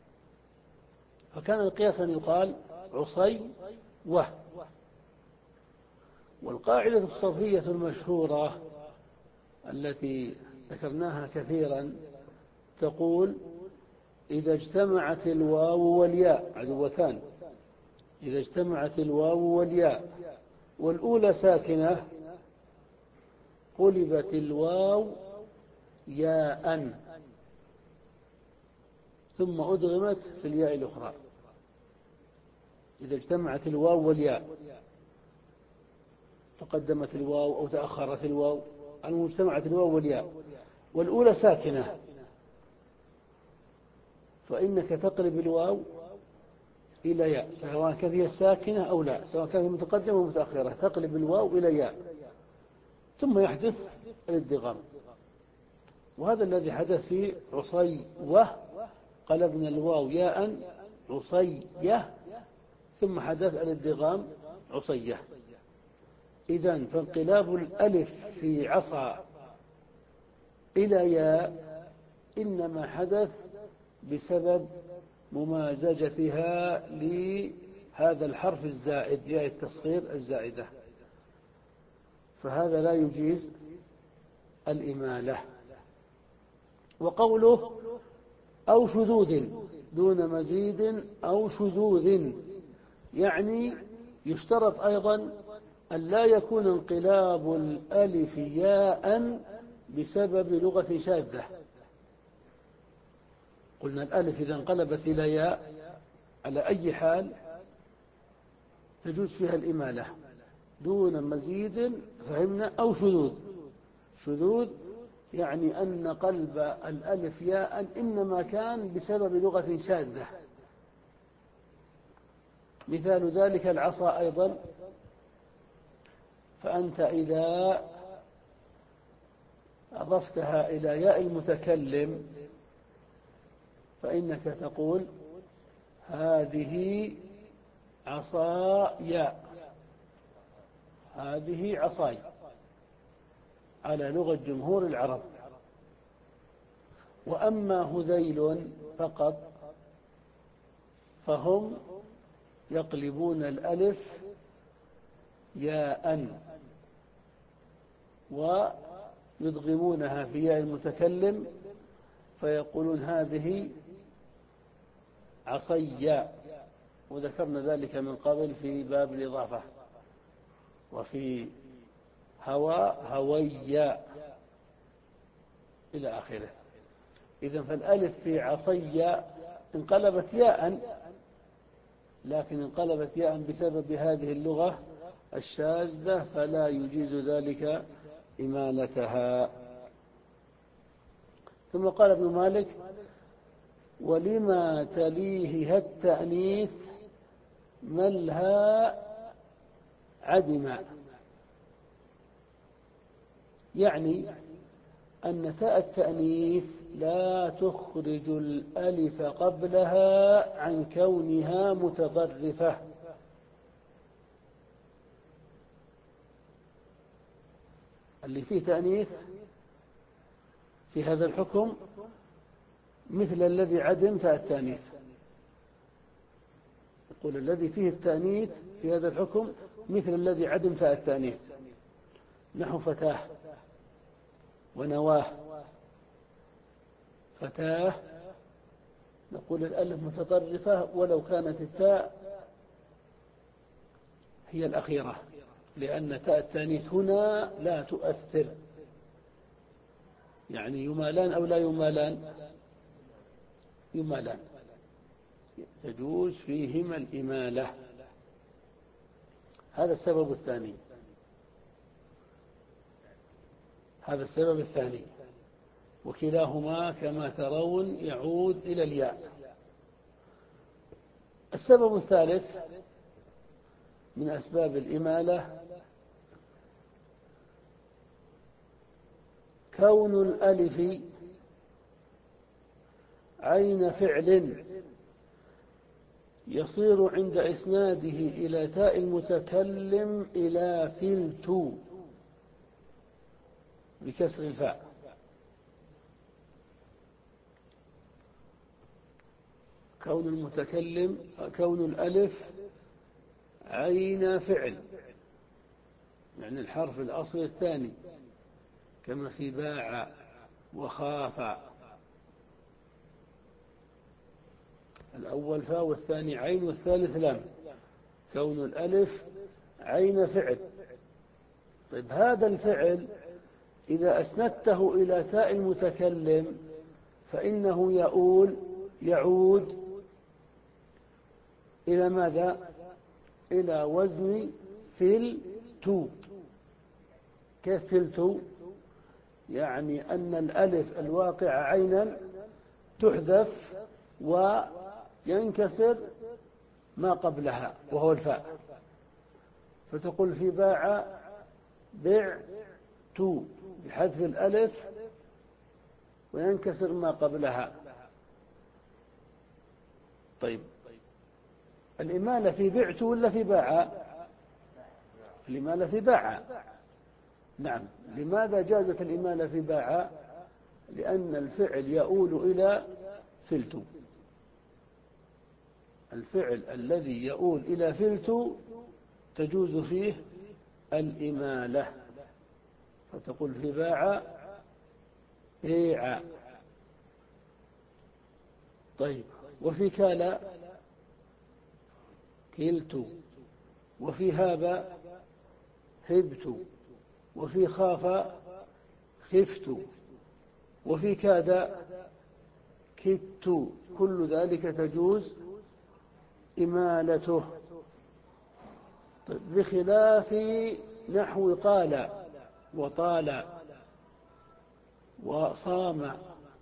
فكان القياس أن يقال عصي و. والقاعدة الصرفية المشهورة التي ذكرناها كثيرا تقول إذا اجتمعت الواو والياء عدوتان، إذا اجتمعت الواو والياء والأولى ساكنة قلبت الواو ياء ثم أدغمت في الياء الأخرى. إذا اجتمعت الواو والياء، تقدمت الواو أو تأخرت الواو، المجتمعت الواو والياء والأولى ساكنة، فإنك تقلب الواو إلى ياء سواء كانت هي الساكنة أو لا، سواء كانت متقدمة أو متأخرة، تقلب الواو إلى ياء ثم يحدث الادغام. وهذا الذي حدث في عصي و، قلبنا الواو ياء عصية ثم حدث الادغام عصية. إذن فانقلاب الألف في عصا إلى ياء إنما حدث بسبب ممازجتها لهذا الحرف الزائد ياء التصغير الزائدة، فهذا لا يجيز الإمالة. وقوله أو شذوذ دون مزيد أو شذوذ يعني يشترط أيضا أن لا يكون انقلاب الألف ياء بسبب لغة شاذة. قلنا الألف إذا انقلبت إلى ياء على أي حال تجوز فيها الإمالة دون مزيد، فهمنا. أو شذوذ، شذوذ يعني أن قلب الألف ياء إنما كان بسبب لغة شاذة. مثال ذلك العصا أيضا، فأنت إذا أضفتها إلى ياء المتكلم فإنك تقول هذه عصايا، هذه عصاي على لغة جمهور العرب. وأما هذيل فقط فهم يقلبون الألف ياء ويدغمونها في ياء المتكلم فيقولون هذه عصي، وذكرنا ذلك من قبل في باب الإضافة. وفي هوى هوي إلى آخره. إذن فالألف في عصي انقلبت ياء، لكن انقلبت ياء بسبب هذه اللغة الشاذة، فلا يجيز ذلك إمالتها. ثم قال ابن مالك: ولما تليه التأنيث ملها عدم، يعني أن تاء التأنيث لا تخرج الألف قبلها عن كونها متطرفة. اللي فيه تأنيث في هذا الحكم مثل الذي عدم تاء التأنيث. يقول الذي فيه التأنيث في هذا الحكم مثل الذي عدم تاء التأنيث، نحو فتاه ونواه. فتاه نقول الألف متطرفة ولو كانت التاء هي الأخيرة، لأن تاء التأنيث هنا لا تؤثر. يعني يمالان أو لا يمالان؟ يمالان، تجوز فيهما الإمالة. هذا السبب الثاني. هذا السبب الثاني، وكلاهما كما ترون يعود إلى الياء. السبب الثالث من أسباب الإمالة كون الألف عين فعل يصير عند إسناده إلى تاء المتكلم إلى فلت بكسر الفاء. كون المتكلم كون الألف عين فعل، يعني الحرف الأصل الثاني، كما في باع وخاف. الأول فاء والثاني عين والثالث لام. كون الألف عين فعل. طيب هذا الفعل إذا أسندته إلى تاء المتكلم فإنه يؤول يعود إلى ماذا؟ إلى وزن فلتو. كيف فلتو؟ يعني أن الألف الواقع عينا تحذف وينكسر ما قبلها وهو الفاء، فتقول في باع بعت بحذف الألف وينكسر ما قبلها. طيب الإمالة في بعت ولا في باع؟ الإمالة في باع. نعم. لماذا جازت الإمالة في باع؟ لأن الفعل يؤول إلى فلت. الفعل الذي يؤول إلى فلت تجوز فيه الإمالة، فتقول في باع بيع. طيب وفي كالا كلت، وفي هاب هبت، وفي خاف خفت، وفي كاد كدت. كل ذلك تجوز إمالته. طيب بخلاف نحو قال وطال وصام،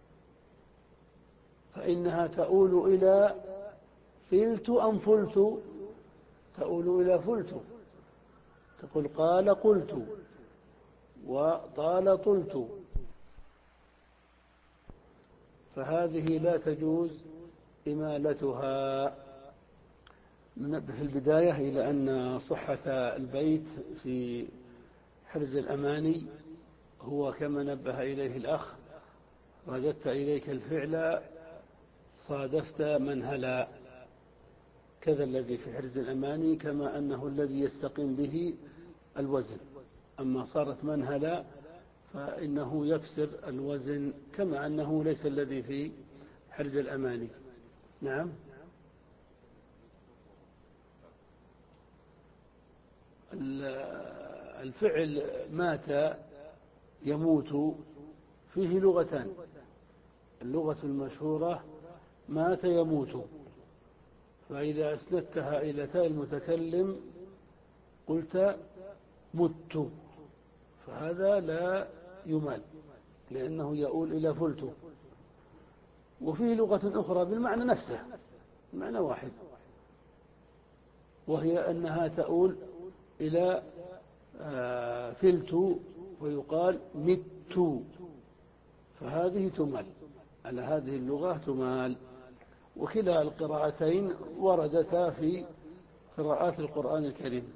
فإنها تؤول إلى فلت أم فلت؟ تؤول إلى فلت. تقول قال قلت وطال طلت، فهذه لا تجوز إمالتها. ننبه في البداية إلى أن صحة البيت في حرز الأماني هو كما نبه إليه الأخ: رددت إليك الفعل صادفت منهلا. كذا الذي في حرز الأماني، كما أنه الذي يستقيم به الوزن. أما صارت منهلا فإنه يكسر الوزن، كما أنه ليس الذي في حرز الأماني. نعم. الفعل مات يموت فيه لغتان. اللغة المشهورة مات يموت، فإذا أسندتها إلى تاء المتكلم قلت مت، فهذا لا يمال لأنه يؤول إلى فلت. وفيه لغة أخرى بالمعنى نفسه، المعنى واحد، وهي أنها تؤول إلى فلت ويقال مت، فهذه تمال، على هذه اللغة تمال. وكلا القراءتين وردتا في قراءات القرآن الكريم.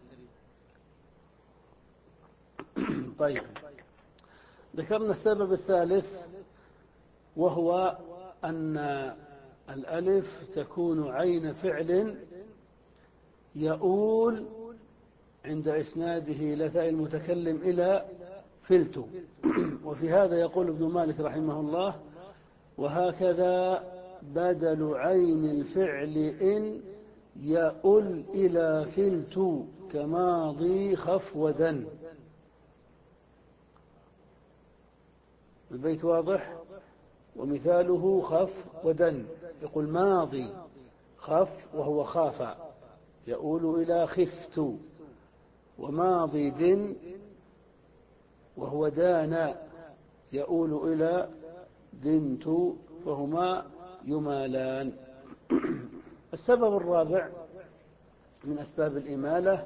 طيب، ذكرنا السبب الثالث، وهو أن الألف تكون عين فعل يؤول عند إسناده إلى تاء المتكلم إلى فلت. وفي هذا يقول ابن مالك رحمه الله: وهكذا بدل عين الفعل إن يؤل إلى فلت كماضي خف ودن. البيت واضح؟ ومثاله خف ودن، يقول ماضي خف وهو خاف يؤول إلى خفت، وماضي دن وهو دان يؤول إلى دنت، فهما يمالان. السبب الرابع من أسباب الإمالة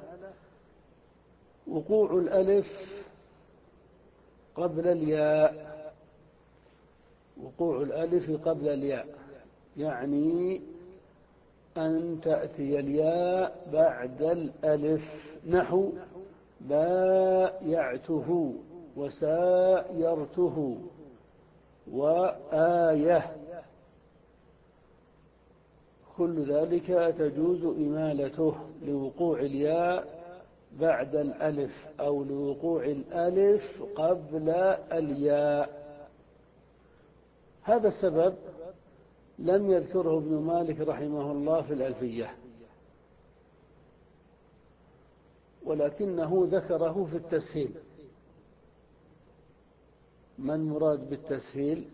وقوع الألف قبل الياء. وقوع الألف قبل الياء يعني أن تأتي الياء بعد الألف، نحو بايعته وسايرته وآية، كل ذلك تجوز إمالته لوقوع الياء بعد الألف أو لوقوع الألف قبل الياء. هذا السبب لم يذكره ابن مالك رحمه الله في الألفية، ولكنه ذكره في التسهيل. ما المراد بالتسهيل؟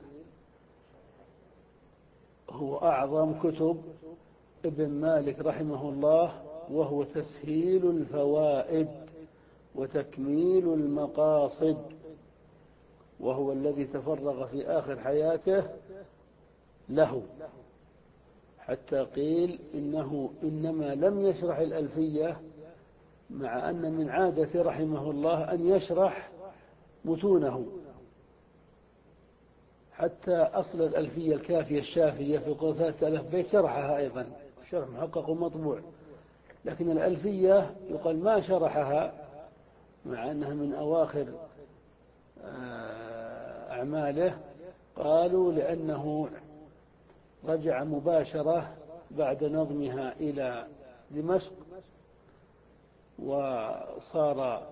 هو أعظم كتب ابن مالك رحمه الله، وهو تسهيل الفوائد وتكميل المقاصد، وهو الذي تفرغ في آخر حياته له، حتى قيل إنه إنما لم يشرح الألفية، مع أن من عادة رحمه الله أن يشرح متونه، حتى أصل الألفية الكافية الشافية في قول ثلاثة آلاف بيت شرحها أيضا، شرح محقق ومطبوع، لكن الألفية يقال ما شرحها، مع أنها من أواخر أعماله. قالوا لأنه رجع مباشرة بعد نظمها إلى دمشق، وصار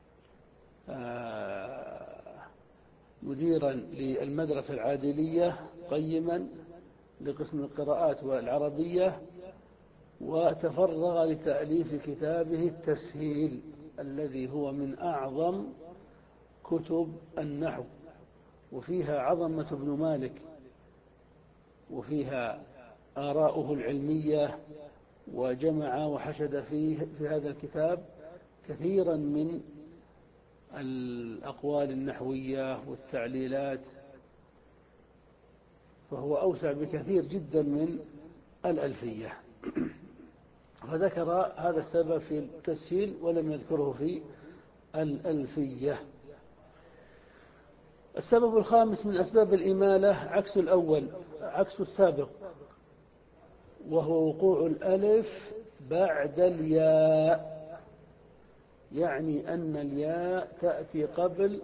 مديرا للمدرسة العادلية قيما لقسم القراءات والعربية، وتفرغ لتأليف كتابه التسهيل الذي هو من أعظم كتب النحو، وفيها عظمة ابن مالك، وفيها آراؤه العلمية، وجمع وحشد فيه في هذا الكتاب كثيرا من الأقوال النحوية والتعليلات، فهو أوسع بكثير جدا من الألفية. فذكر هذا السبب في التسهيل ولم يذكره في الألفية. السبب الخامس من أسباب الإمالة عكس الأول، عكس السابق، وهو وقوع الألف بعد الياء، يعني أن الياء تأتي قبل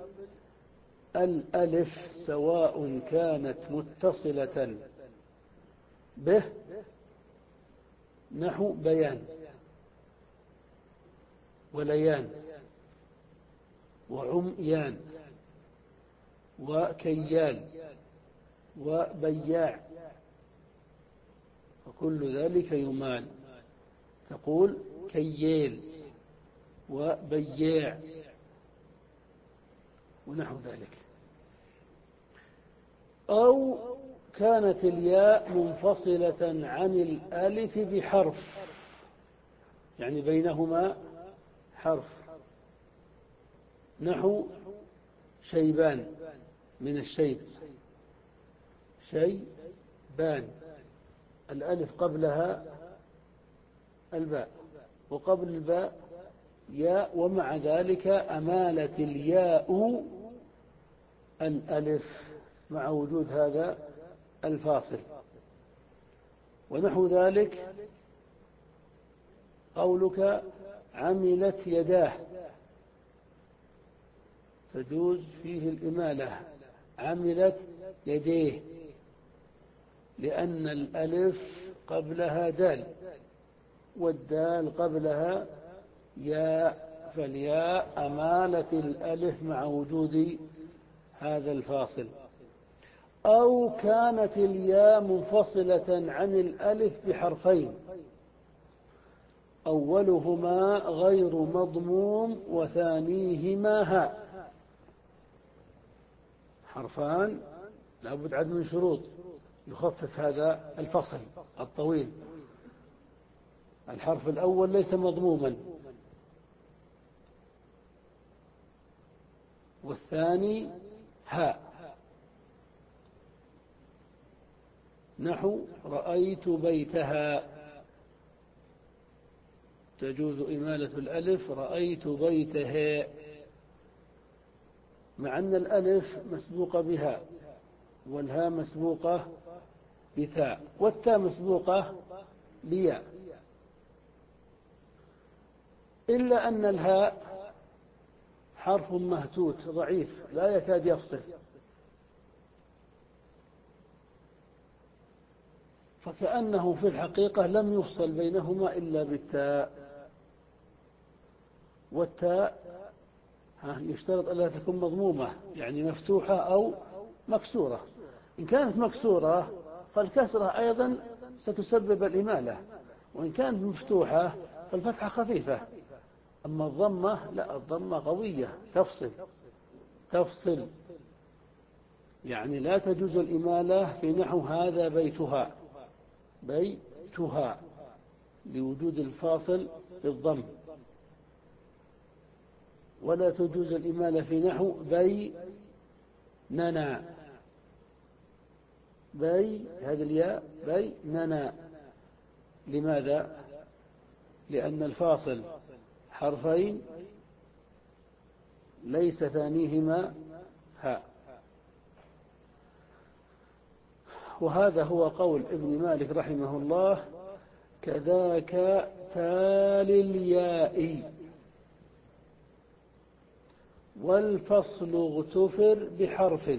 الألف سواء كانت متصلة به نحو بيان وليان وعميان وكيال وبياع، فكل ذلك يمال. تقول كييل وبياع ونحو ذلك. أو كانت الياء منفصلة عن الألف بحرف، يعني بينهما حرف، نحو شيبان من الشيب، شيبان الألف قبلها الباء وقبل الباء ياء، ومع ذلك أمالت الياء الألف مع وجود هذا الفاصل. ونحو ذلك قولك عملت يداه، تجوز فيه الإمالة، عملت يديه، لأن الألف قبلها دال والدال قبلها ياء، فالياء أمالت الألف مع وجود هذا الفاصل. أو كانت الياء منفصلة عن الألف بحرفين، أولهما غير مضموم وثانيهما هاء. حرفان لابد عد من شروط يخفف هذا الفصل الطويل. الحرف الأول ليس مضموما، والثاني هاء، نحو رأيت بيتها، تجوز إمالة الألف رأيت بيتها، مع أن الألف مسبوقة بها والهاء مسبوقة بتاء والتاء مسبوقة بياء، إلا أن الهاء حرف مهتوت ضعيف لا يكاد يفصل، فكأنه في الحقيقة لم يفصل بينهما إلا بالتاء، والتاء يشترط ألا تكون مضمومة يعني مفتوحة أو مكسورة. إن كانت مكسورة فالكسرة أيضا ستسبب الإمالة، وإن كانت مفتوحة فالفتحة خفيفة. أما الضمة لا، الضمة قوية تفصل تفصل يعني لا تجوز الإمالة في نحو هذا بيتها، بيتها لوجود الفاصل بالضم، ولا تجوز الإمالة في نحو بيننا، بي هذه الياء بيننا. لماذا؟ لأن الفاصل حرفين ليس ثانيهما هاء. وهذا هو قول ابن مالك رحمه الله: كذاك تالي الياء والفصل اغتفر بحرف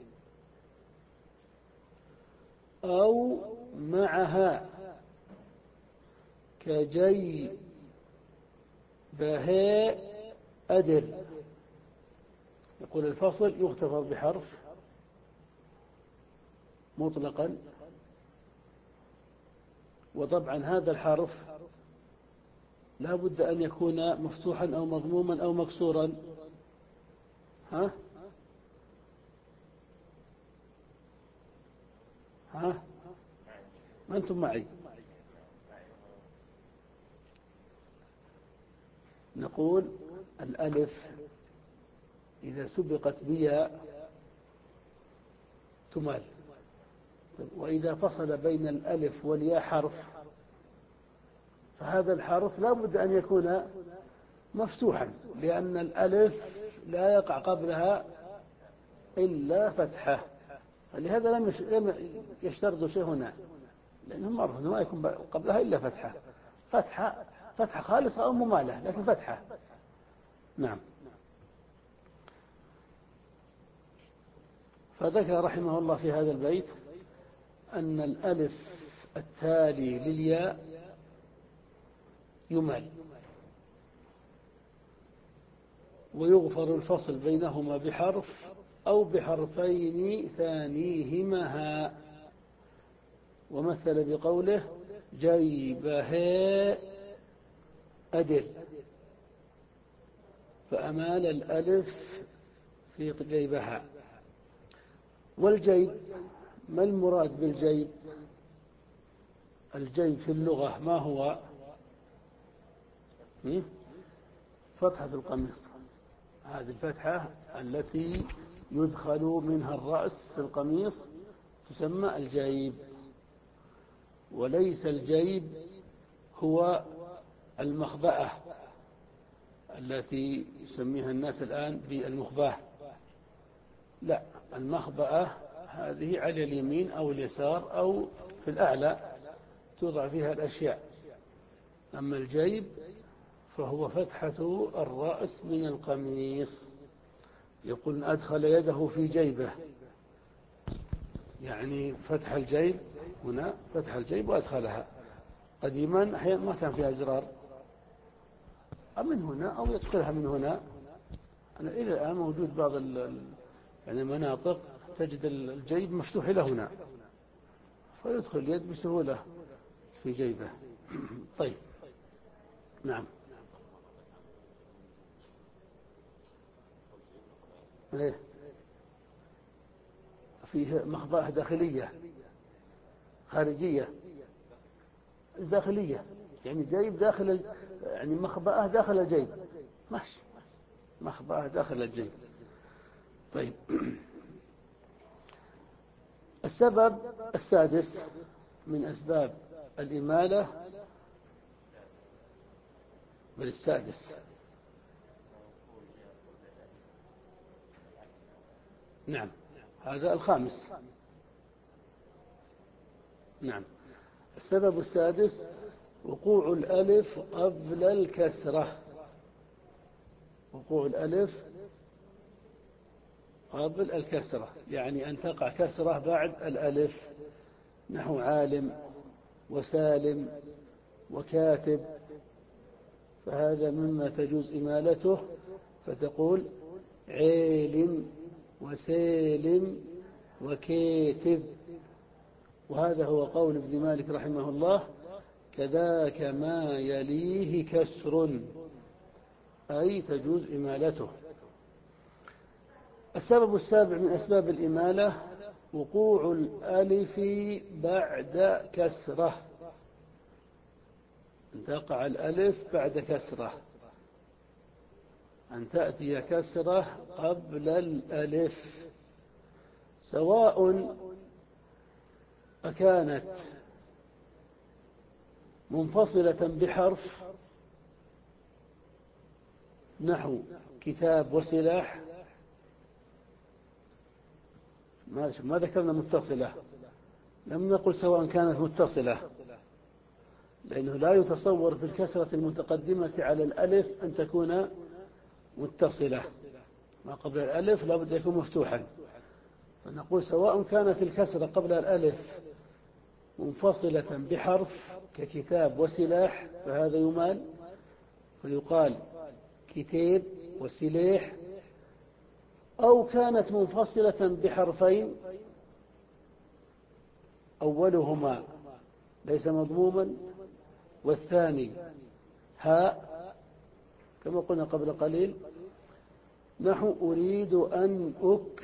أو معها كجي بهاء أدر. يقول الفصل يغتفر بحرف مطلقا، وطبعا هذا الحرف لا بد أن يكون مفتوحا أو مضموما أو مكسورا. ها ها ما أنتم معي؟ نقول الألف إذا سبقت بياء تمال، وإذا فصل بين الألف والياء حرف فهذا الحرف لا بد أن يكون مفتوحا، لأن الألف لا يقع قبلها إلا فتحة، فلهذا لم يشترط شيء هنا، لأنهم معروف ما يكون قبلها إلا فتحة، فتحة فتحة خالصة أو ممالة لكن فتحة. نعم. فذكر رحمه الله في هذا البيت أن الألف التالي للياء يمال، ويغفر الفصل بينهما بحرف أو بحرفين ثانيهما هاء. ومثل بقوله جيبها أدر، فأمال الألف في جيبها. والجيب، ما المراد بالجيب؟ الجيب في اللغة ما هو؟ فتحة القميص، هذه الفتحة التي يدخل منها الرأس في القميص تسمى الجيب. وليس الجيب هو المخبأة التي يسميها الناس الآن بالمخباه، لا، المخبأة هذه على اليمين أو اليسار أو في الأعلى توضع فيها الأشياء. أما الجيب فهو فتحة الرأس من القميص. يقول أدخل يده في جيبه، يعني فتح الجيب هنا، فتح الجيب وأدخلها. قديما أحيانا ما كان فيها أزرار، من هنا أو يدخلها من هنا. أنا إلى الآن موجود بعض يعني المناطق تجد الجيب مفتوح إلى هنا، فيدخل اليد بسهولة في جيبه. طيب، نعم. إيه؟ فيه مخبأة داخلية خارجية، داخلية يعني جيب داخل، يعني مخبأة داخل الجيب، ماشي، مخبأة داخل الجيب. طيب، السبب السادس من أسباب الإمالة، بل السادس، نعم، هذا الخامس، نعم. السبب السادس وقوع الألف قبل الكسرة، وقوع الألف قبل الكسرة، يعني أن تقع كسرة بعد الألف، نحو عالم وسالم وكاتب، فهذا مما تجوز إمالته، فتقول عالم وسالم وكاتب. وهذا هو قول ابن مالك رحمه الله: كذاك ما يليه كسر، أي تجوز إمالته. السبب السابع من أسباب الإمالة وقوع الألف بعد كسرة، أن تقع الألف بعد كسرة، أن تأتي كسرة قبل الألف، سواء أكانت منفصلة بحرف نحو كتاب وسلاح، ما ذكرنا متصلة، لم نقل سواء كانت متصلة، لأنه لا يتصور في الكسرة المتقدمة على الألف أن تكون متصلة، ما قبل الألف لا بد يكون مفتوحا، فنقول سواء كانت الكسرة قبل الألف منفصلة بحرف ككتاب وسلاح فهذا يمال، فيقال كتاب وسلاح، أو كانت منفصلة بحرفين أولهما ليس مضموما والثاني هاء، كما قلنا قبل قليل، نحو أريد أن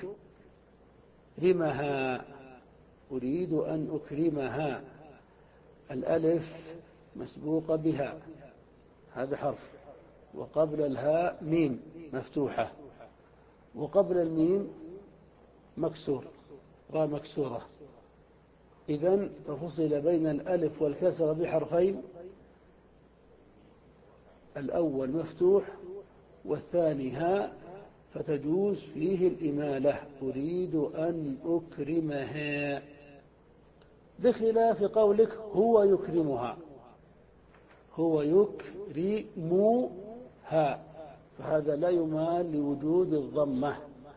أكرمها، أريد أن أكرمها، الألف مسبوقة بها، هذا حرف، وقبل الهاء ميم مفتوحة، وقبل الميم مكسور، راء مكسورة، إذن ففصل بين الألف والكسر بحرفين، الأول مفتوح والثاني هاء، فتجوز فيه الإمالة، أريد أن أكرمها، بخلاف قولك هو يكرمها، هو يكرمها، فهذا لا يمال لوجود الضمة.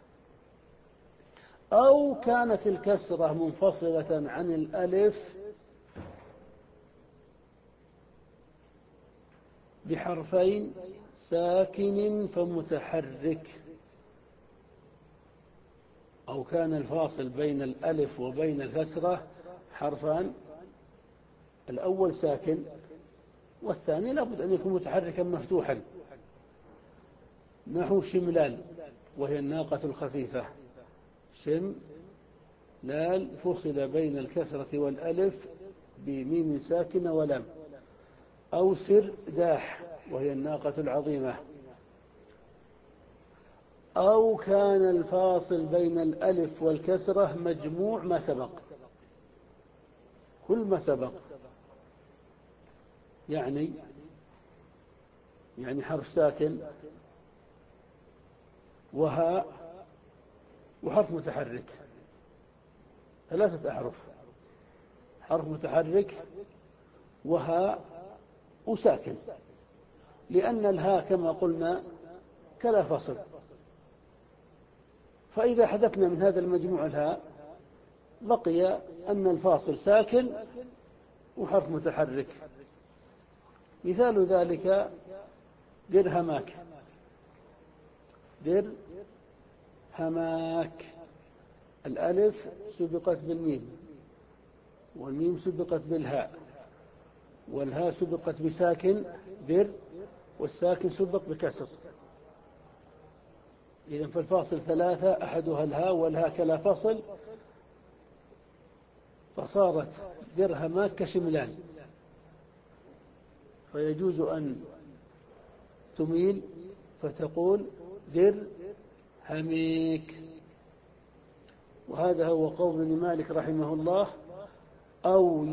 أو كانت الكسرة منفصلة عن الألف بحرفين ساكن فمتحرك، أو كان الفاصل بين الألف وبين الكسرة حرفان، الأول ساكن والثاني لابد أن يكون متحركا مفتوحا، نحو شملال وهي الناقة الخفيفة. شملال فصل بين الكسرة والألف بميم ساكنة ولام. أو سرداح وهي الناقة العظيمة. أو كان الفاصل بين الألف والكسرة مجموع ما سبق، كل ما سبق، يعني يعني حرف ساكن وهاء وحرف متحرك، ثلاثة أحرف، حرف متحرك وهاء وساكن، لأن الهاء كما قلنا كلا فصل، فإذا حذفنا من هذا المجموع الهاء بقي أن الفاصل ساكن وحرف متحرك. مثال ذلك درهماك، درهماك، الألف سبقت بالميم، والميم سبقت بالهاء، والهاء سبقت بساكن در، والساكن سبق بكسر. إذن فالفاصل ثلاثة، أحدها الهاء، والهاء كلا فصل، فصارت درهماك كشملان، فيجوز أن تميل فتقول درهميك. وهذا هو قول ابن مالك رحمه الله. أو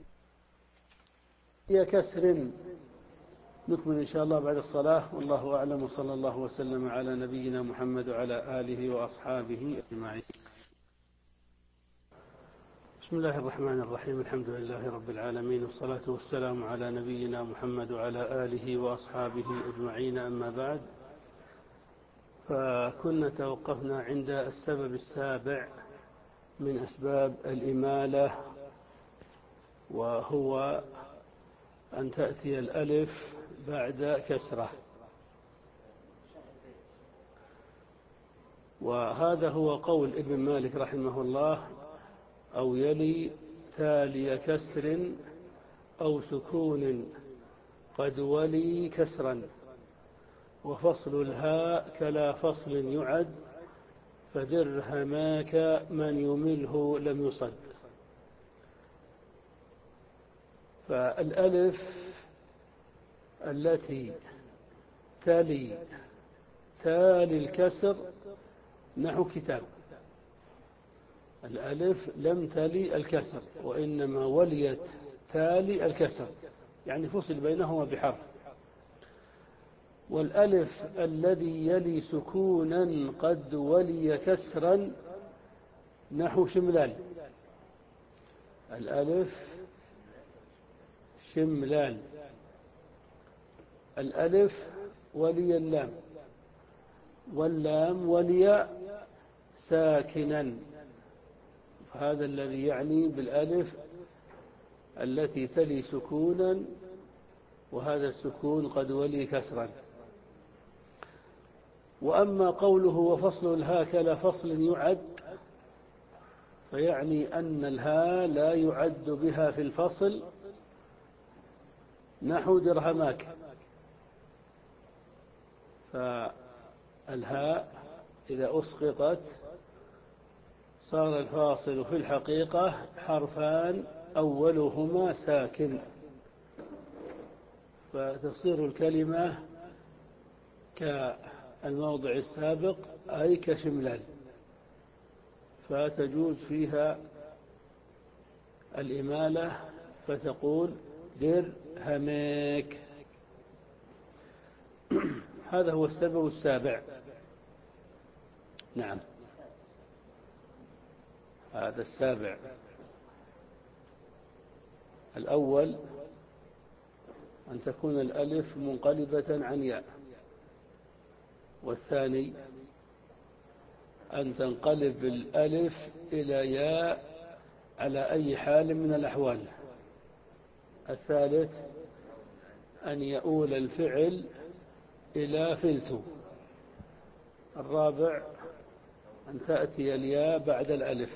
يكسر. نكمل إن شاء الله بعد الصلاة، والله أعلم، وصلى الله وسلم على نبينا محمد وعلى آله وأصحابه أجمعين. بسم الله الرحمن الرحيم. الحمد لله رب العالمين، والصلاة والسلام على نبينا محمد وعلى آله وأصحابه أجمعين. أما بعد، فكنا توقفنا عند السبب السابع من أسباب الإمالة، وهو أن تأتي الألف بعد كسرة. وهذا هو قول ابن مالك رحمه الله: أو يلي تالي كسر أو سكون قد ولي كسرا، وفصل الهاء كلا فصل يعد، فدرهماك من يمله لم يصد. فالألف التي تلي تالي الكسر نحو كتاب، الألف لم تلي الكسر، وإنما وليت تالي الكسر، يعني فصل بينهما بحرف. والألف الذي يلي سكونا قد ولي كسرا نحو شملال، الألف شملال، الألف ولي اللام، واللام ولي ساكنا. هذا الذي يعني بالألف التي تلي سكونا، وهذا السكون قد ولي كسرا. وأما قوله وفصل الهاء كلا فصل يعد، فيعني أن الهاء لا يعد بها في الفصل نحو درهماك، فالهاء إذا أسقطت صار الفاصل في الحقيقة حرفان أولهما ساكن، فتصير الكلمة كالموضع السابق أي كشملال، فتجوز فيها الإمالة، فتقول درهميك. هذا هو السبب السابع. نعم، هذا السابع. الأول أن تكون الألف منقلبة عن ياء، والثاني أن تنقلب الألف إلى ياء على أي حال من الأحوال، الثالث أن يؤول الفعل إلى فلت، الرابع أن تأتي الياء بعد الألف،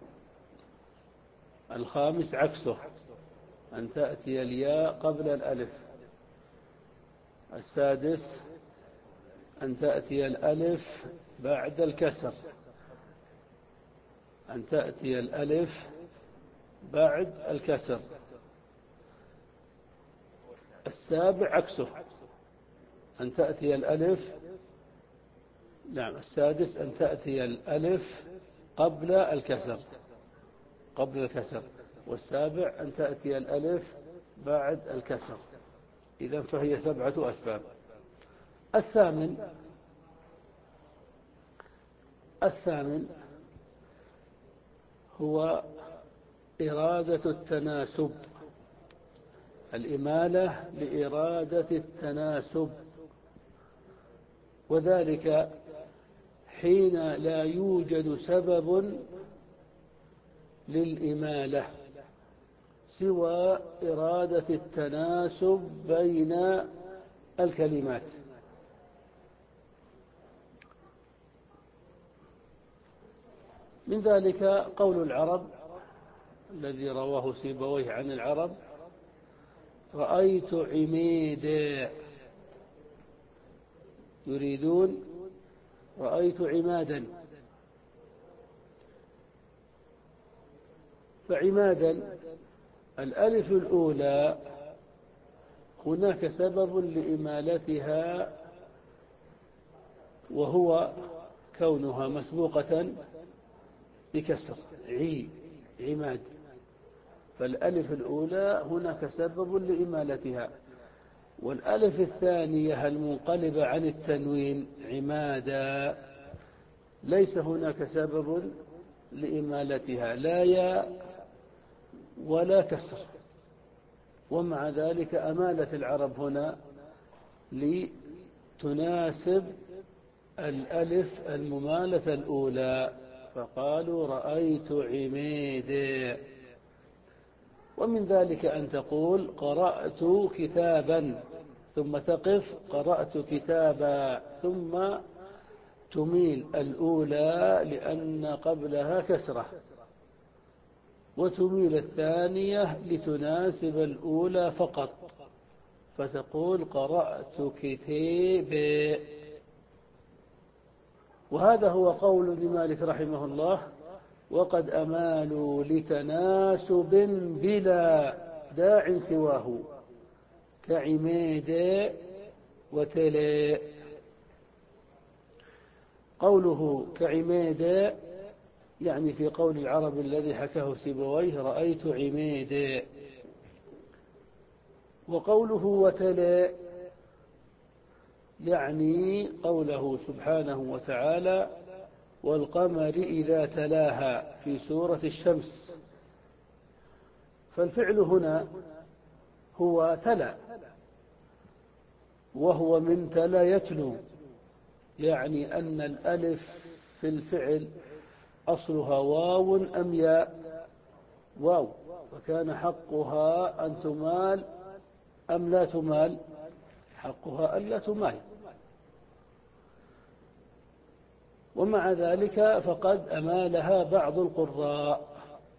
الخامس عكسه أن تأتي الياء قبل الألف، السادس أن تأتي الألف بعد الكسر، أن تأتي الألف بعد الكسر. السابع عكسه، أن تأتي الألف، نعم السادس أن تأتي الألف قبل الكسر، قبل الكسر. والسابع أن تأتي الألف بعد الكسر. إذن فهي سبعة أسباب. الثامن الثامن هو إرادة التناسب، الإمالة لإرادة التناسب، وذلك حين لا يوجد سبب للإمالة سوى إرادة التناسب بين الكلمات. من ذلك قول العرب الذي رواه سيبويه عن العرب: رأيت عميدا، يريدون رأيت عمادا. فعمادا الألف الأولى هناك سبب لإمالتها، وهو كونها مسبوقة بكسر، عي عماد. فالألف الأولى هناك سبب لإمالتها. والألف الثانية المنقلبة عن التنوين عمادا ليس هناك سبب لإمالتها، لا ياء ولا كسر، ومع ذلك أمالت العرب هنا لتناسب الألف الممالة الأولى، فقالوا رأيت عميدا. ومن ذلك أن تقول قرأت كتابا ثم تقف قرأت كتابا، ثم تميل الأولى لأن قبلها كسرة، وتميل الثانية لتناسب الأولى فقط، فتقول قرأت كتابا. وهذا هو قول ابن مالك رحمه الله: وقد أمالوا لتناسب بلا داع سواه كعماد وتلا. قوله كعماد يعني في قول العرب الذي حكاه سيبويه: رأيت عماد. وقوله وتلا يعني قوله سبحانه وتعالى: والقمر إذا تلاها في سورة الشمس. فالفعل هنا هو تلا، وهو من تلا يتلو، يعني أن الألف في الفعل أصلها واو أم ياء؟ واو، فكان حقها أن تمال أم لا تمال؟ حقها أن لا تمال. ومع ذلك فقد أمالها بعض القراء،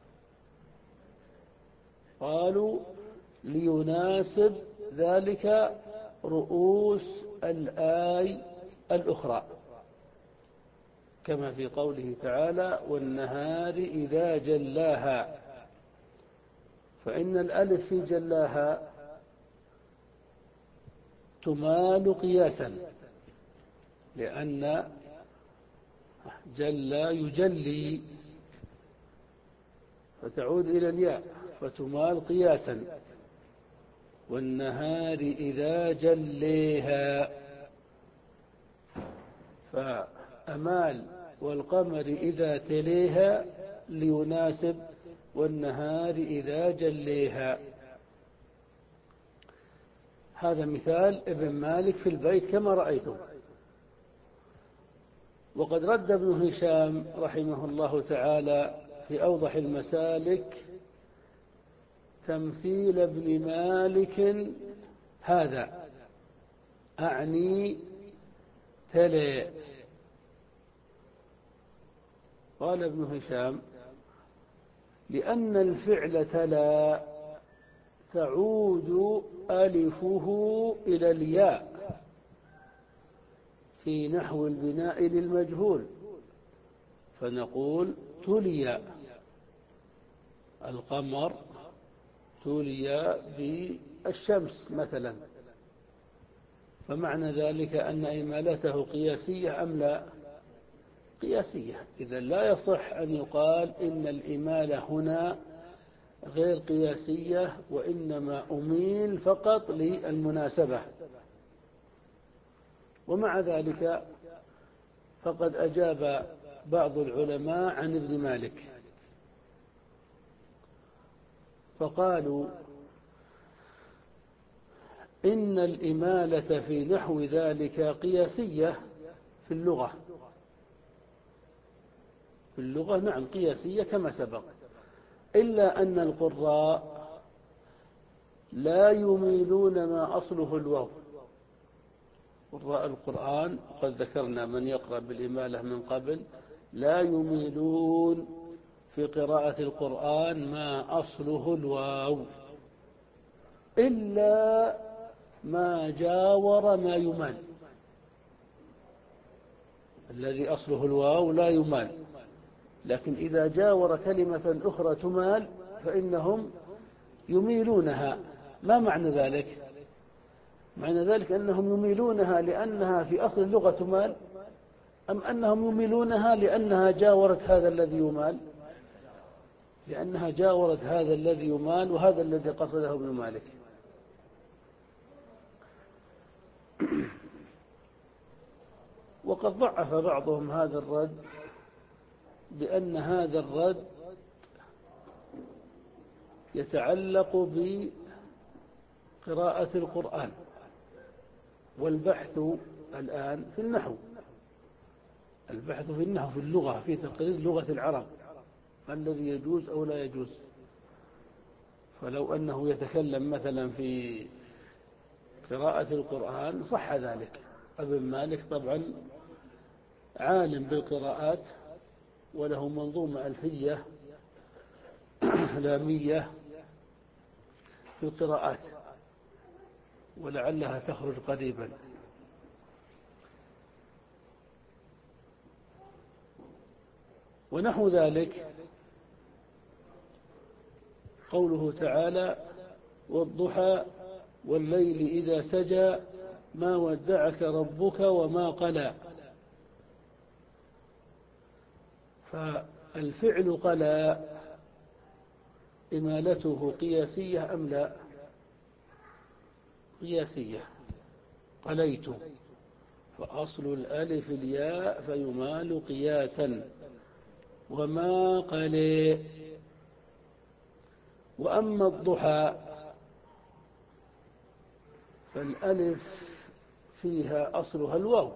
قالوا ليناسب ذلك رؤوس الآي الأخرى، كما في قوله تعالى: والنهار إذا جلاها. فإن الألف في جلاها تمال قياسا، لأن جلى يجلي فتعود إلى الياء فتمال قياسا. والنهار إذا جليها، فأمال والقمر إذا تليها ليناسب والنهار إذا جليها. هذا مثال ابن مالك في البيت كما رأيتم. وقد رد ابن هشام رحمه الله تعالى في أوضح المسالك تمثيل ابن مالك هذا، أعني تلي. قال ابن هشام: لأن الفعل تلا تعود ألفه إلى الياء، في نحو البناء للمجهول، فنقول تلي القمر تلي بالشمس مثلا، فمعنى ذلك أن إمالته قياسية أم لا؟ قياسية. إذا لا يصح أن يقال إن الإمالة هنا غير قياسية، وإنما أميل فقط للمناسبة. ومع ذلك فقد أجاب بعض العلماء عن ابن مالك فقالوا إن الإمالة في نحو ذلك قياسية في اللغة. في اللغة نعم قياسية كما سبق، إلا أن القراء لا يميلون ما أصله الواو. قراء القرآن قد ذكرنا من يقرأ بالإمالة من قبل لا يميلون في قراءة القرآن ما أصله الواو، إلا ما جاور ما يمال. الذي أصله الواو لا يمال، لكن إذا جاور كلمة أخرى تمال فإنهم يميلونها. ما معنى ذلك؟ معنى ذلك أنهم يميلونها لأنها في أصل اللغة تمال، أم أنهم يميلونها لأنها جاورت هذا الذي يمال؟ لأنها جاورت هذا الذي يمال، وهذا الذي قصده ابن مالك. وقد ضعف بعضهم هذا الرد بأن هذا الرد يتعلق بقراءة القرآن، والبحث الآن في النحو، البحث في النحو في اللغة، في تقرير لغة العرب، ما الذي يجوز أو لا يجوز. فلو أنه يتكلم مثلا في قراءة القرآن صح ذلك. ابن مالك طبعا عالم بالقراءات، وله منظومة ألفية لامية في القراءات، ولعلها تخرج قريبا. ونحو ذلك قوله تعالى: والضحى والليل إذا سجى ما ودعك ربك وما قلى. فالفعل قلى إمالته قياسية أم لا؟ قياسية. قليت، فأصل الألف الياء فيمال قياسا. وما قلي. وأما الضحى فالألف فيها أصلها الواو،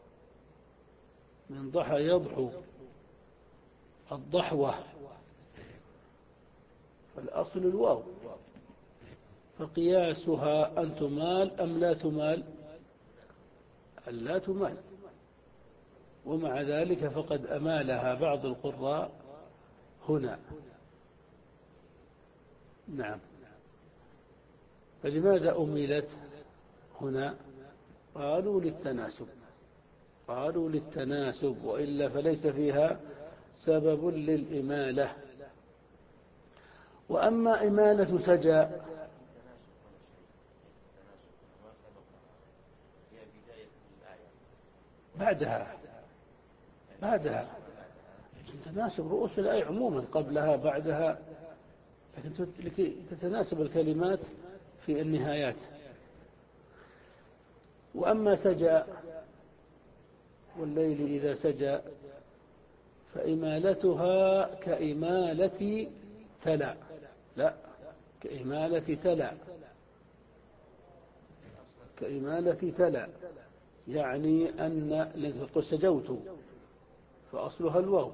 من ضحى يضحو الضحوة، فالأصل الواو، فقياسها أن تمال أم لا تمال؟ أن لا تمال. ومع ذلك فقد أمالها بعض القراء هنا. نعم. فلماذا أميلت هنا؟ قالوا للتناسب، قالوا للتناسب، وإلا فليس فيها سبب للإمالة. وأما إمالة سجى بعدها بعدها تناسب رؤوس الآية عموما، قبلها بعدها، لكن لكي تتناسب الكلمات في النهايات. وأما سجى والليل إذا سجى فإمالتها كإمالة تلا، لا كإمالة تلا، كإمالة تلا، يعني أن قل سجوت فأصلها الواو،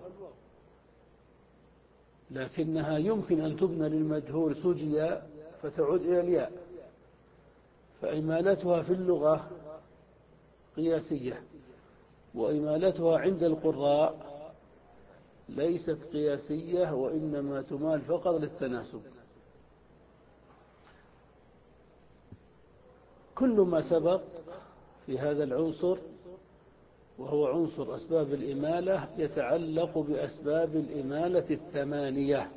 لكنها يمكن أن تبنى للمجهول سجي فتعود إلى الياء، فإمالتها في اللغة قياسية، وإمالتها عند القراء ليست قياسية، وإنما تمال فقط للتناسب. كل ما سبق في هذا العنصر وهو عنصر أسباب الإمالة يتعلق بأسباب الإمالة الثمانية.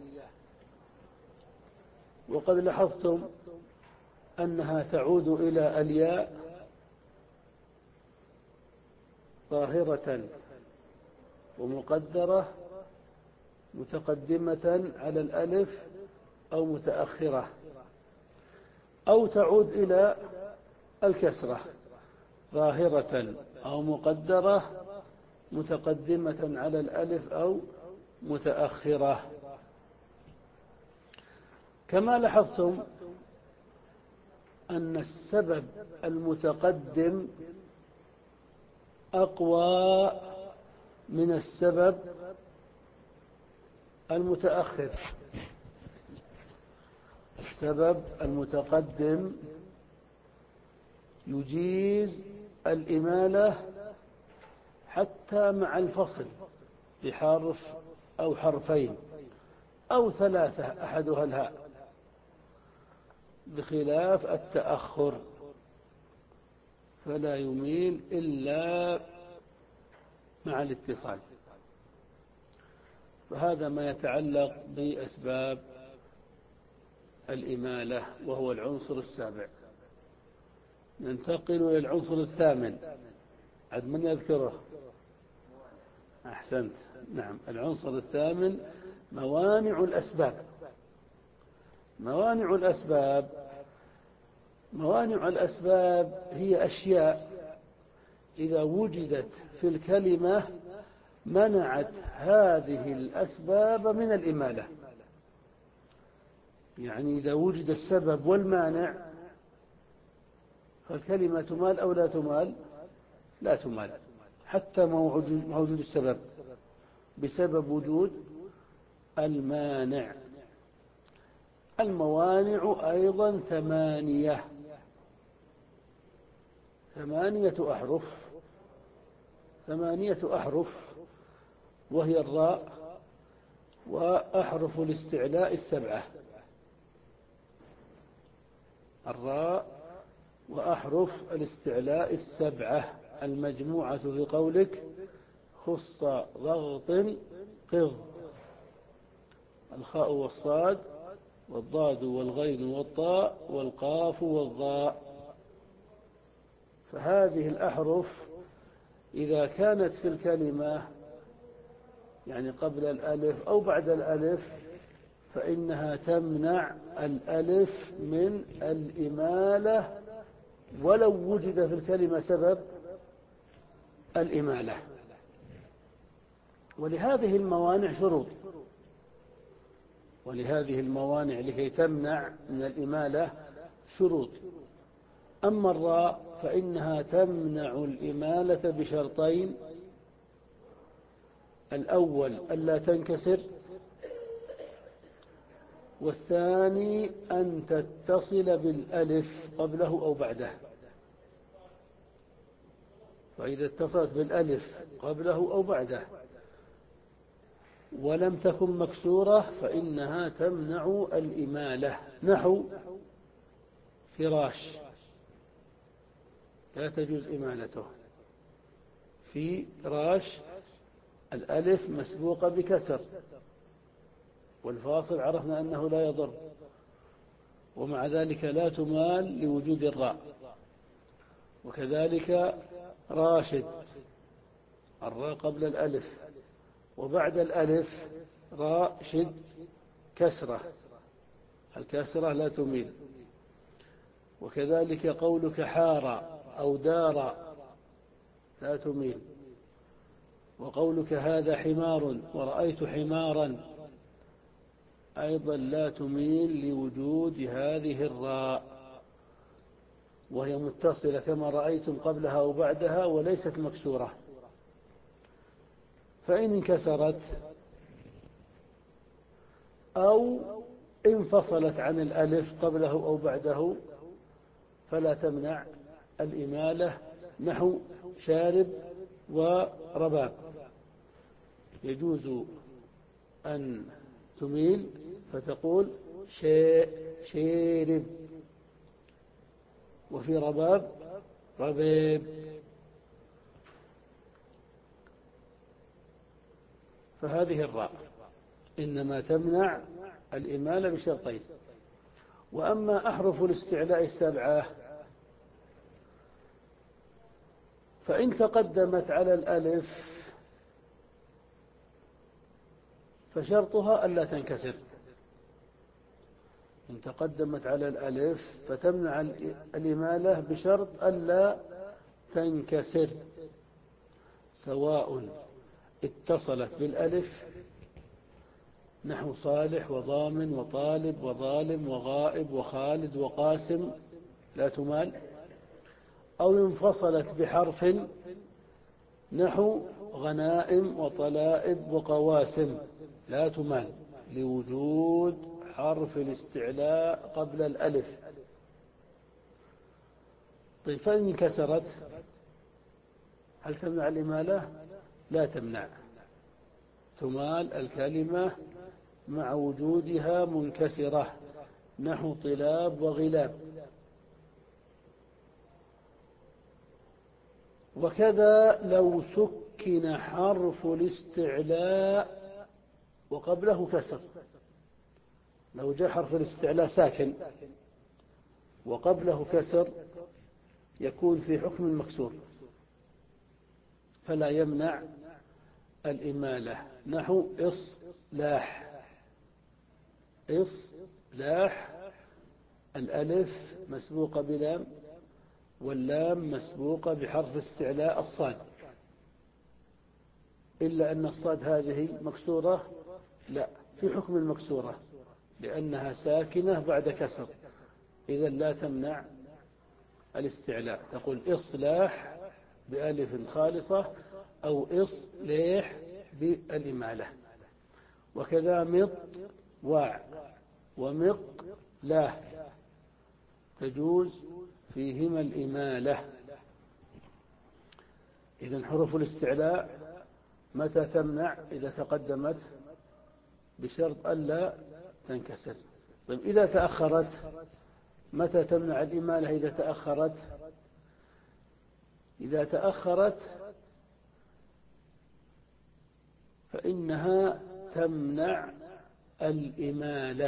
وقد لاحظتم أنها تعود إلى الياء ظاهرة ومقدرة متقدمة على الألف أو متأخرة، أو تعود إلى الكسرة ظاهرة أو مقدرة متقدمة على الألف أو متأخرة. كما لاحظتم أن السبب المتقدم أقوى من السبب المتأخر. السبب المتقدم يجيز الإمالة حتى مع الفصل بحرف أو حرفين أو ثلاثة أحدها الهاء، بخلاف التأخر فلا يميل إلا مع الاتصال. فهذا ما يتعلق بأسباب الإمالة وهو العنصر السابع. ننتقل إلى العنصر الثامن. عد من يذكره؟ أحسنت، نعم. العنصر الثامن موانع الأسباب. موانع الأسباب موانع الأسباب هي أشياء إذا وجدت في الكلمة منعت هذه الأسباب من الإمالة. يعني إذا وجد السبب والمانع فالكلمة تمال أو لا تمال؟ لا تمال حتى مع وجود السبب، بسبب وجود المانع. الموانع أيضا ثمانية ثمانية أحرف ثمانية أحرف وهي الراء وأحرف الاستعلاء السبعة. الراء وأحرف الاستعلاء السبعة المجموعة في قولك خص ضغط قض. الخاء والصاد والضاد والغين والطاء والقاف والضاء. فهذه الأحرف إذا كانت في الكلمة يعني قبل الألف أو بعد الألف فإنها تمنع الألف من الإمالة ولو وجد في الكلمة سبب الإمالة. ولهذه الموانع شروط، ولهذه الموانع لكي تمنع من الإمالة شروط. أما الراء فإنها تمنع الإمالة بشرطين: الأول ألا تنكسر، والثاني أن تتصل بالألف قبله أو بعده. فإذا اتصلت بالألف قبله أو بعده ولم تكن مكسورة فإنها تمنع الإمالة. نحو فراش لا تجوز إمالته. في راش الألف مسبوقة بكسر، والفاصل عرفنا أنه لا يضر، ومع ذلك لا تمال لوجود الراء. وكذلك راشد الراء قبل الألف وبعد الألف راء شد كسرة، الكسرة لا تميل. وكذلك قولك حار أو دار لا تميل. وقولك هذا حمار ورأيت حمارا أيضا لا تميل لوجود هذه الراء، وهي متصلة كما رأيتم قبلها أو بعدها وليست مكسورة. فإن انكسرت أو انفصلت عن الألف قبله أو بعده فلا تمنع الإمالة. نحو شارب ورباب يجوز أن تميل فتقول شارب، وفي رباب رباب. فهذه الراء إنما تمنع الإمالة بشرطين. وأما أحرف الاستعلاء السبعة فإن تقدمت على الألف فشرطها ألا تنكسر. إن تقدمت على الألف فتمنع الإمالة بشرط ألا تنكسر، سواء اتصلت بالألف نحو صالح وضامن وطالب وظالم وغائب وخالد وقاسم لا تمال، أو انفصلت بحرف نحو غنائم وطلائب وقواسم لا تمال لوجود حرف الاستعلاء قبل الألف. طيب فإن انكسرت هل تمنع الإمالة؟ لا تمنع، تمال الكلمة مع وجودها منكسرة نحو طلاب وغلاب. وكذا لو سكن حرف الاستعلاء وقبله كسر، لو جاء حرف الاستعلاء ساكن وقبله كسر يكون في حكم المكسور فلا يمنع الإمالة، نحو إصلاح. إصلاح الألف مسبوقة بلام واللام مسبوقة بحرف استعلاء الصاد، إلا أن الصاد هذه مكسورة، لا في حكم المكسورة لأنها ساكنة بعد كسر، إذا لا تمنع الاستعلاء، تقول إصلاح بألف خالصة أو إصليح بالإمالة. وكذا مط واع ومق لا تجوز فيهما الإمالة. إذن حروف الاستعلاء متى تمنع؟ إذا تقدمت بشرط ألا تنكسر. طيب إذا تأخرت متى تمنع الإمالة؟ إذا تأخرت إذا تأخرت فإنها تمنع الإمالة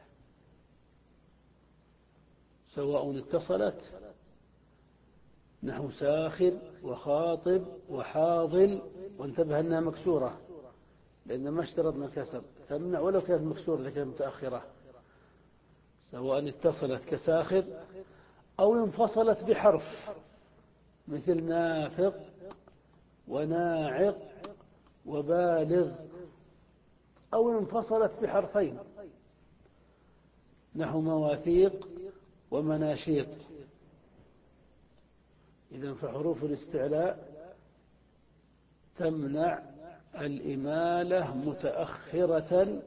سواء اتصلت نحو ساخر وخاطب وحاضل، وانتبه أنها مكسورة لأن ما اشترطنا الكسر، تمنع ولو كانت مكسورة لكن متأخرة، سواء اتصلت كساخر أو انفصلت بحرف مثل نافق وناعق وبالغ، أو انفصلت بحرفين نحو مواثيق ومناشيط. إذن فحروف الاستعلاء تمنع الإمالة متأخرة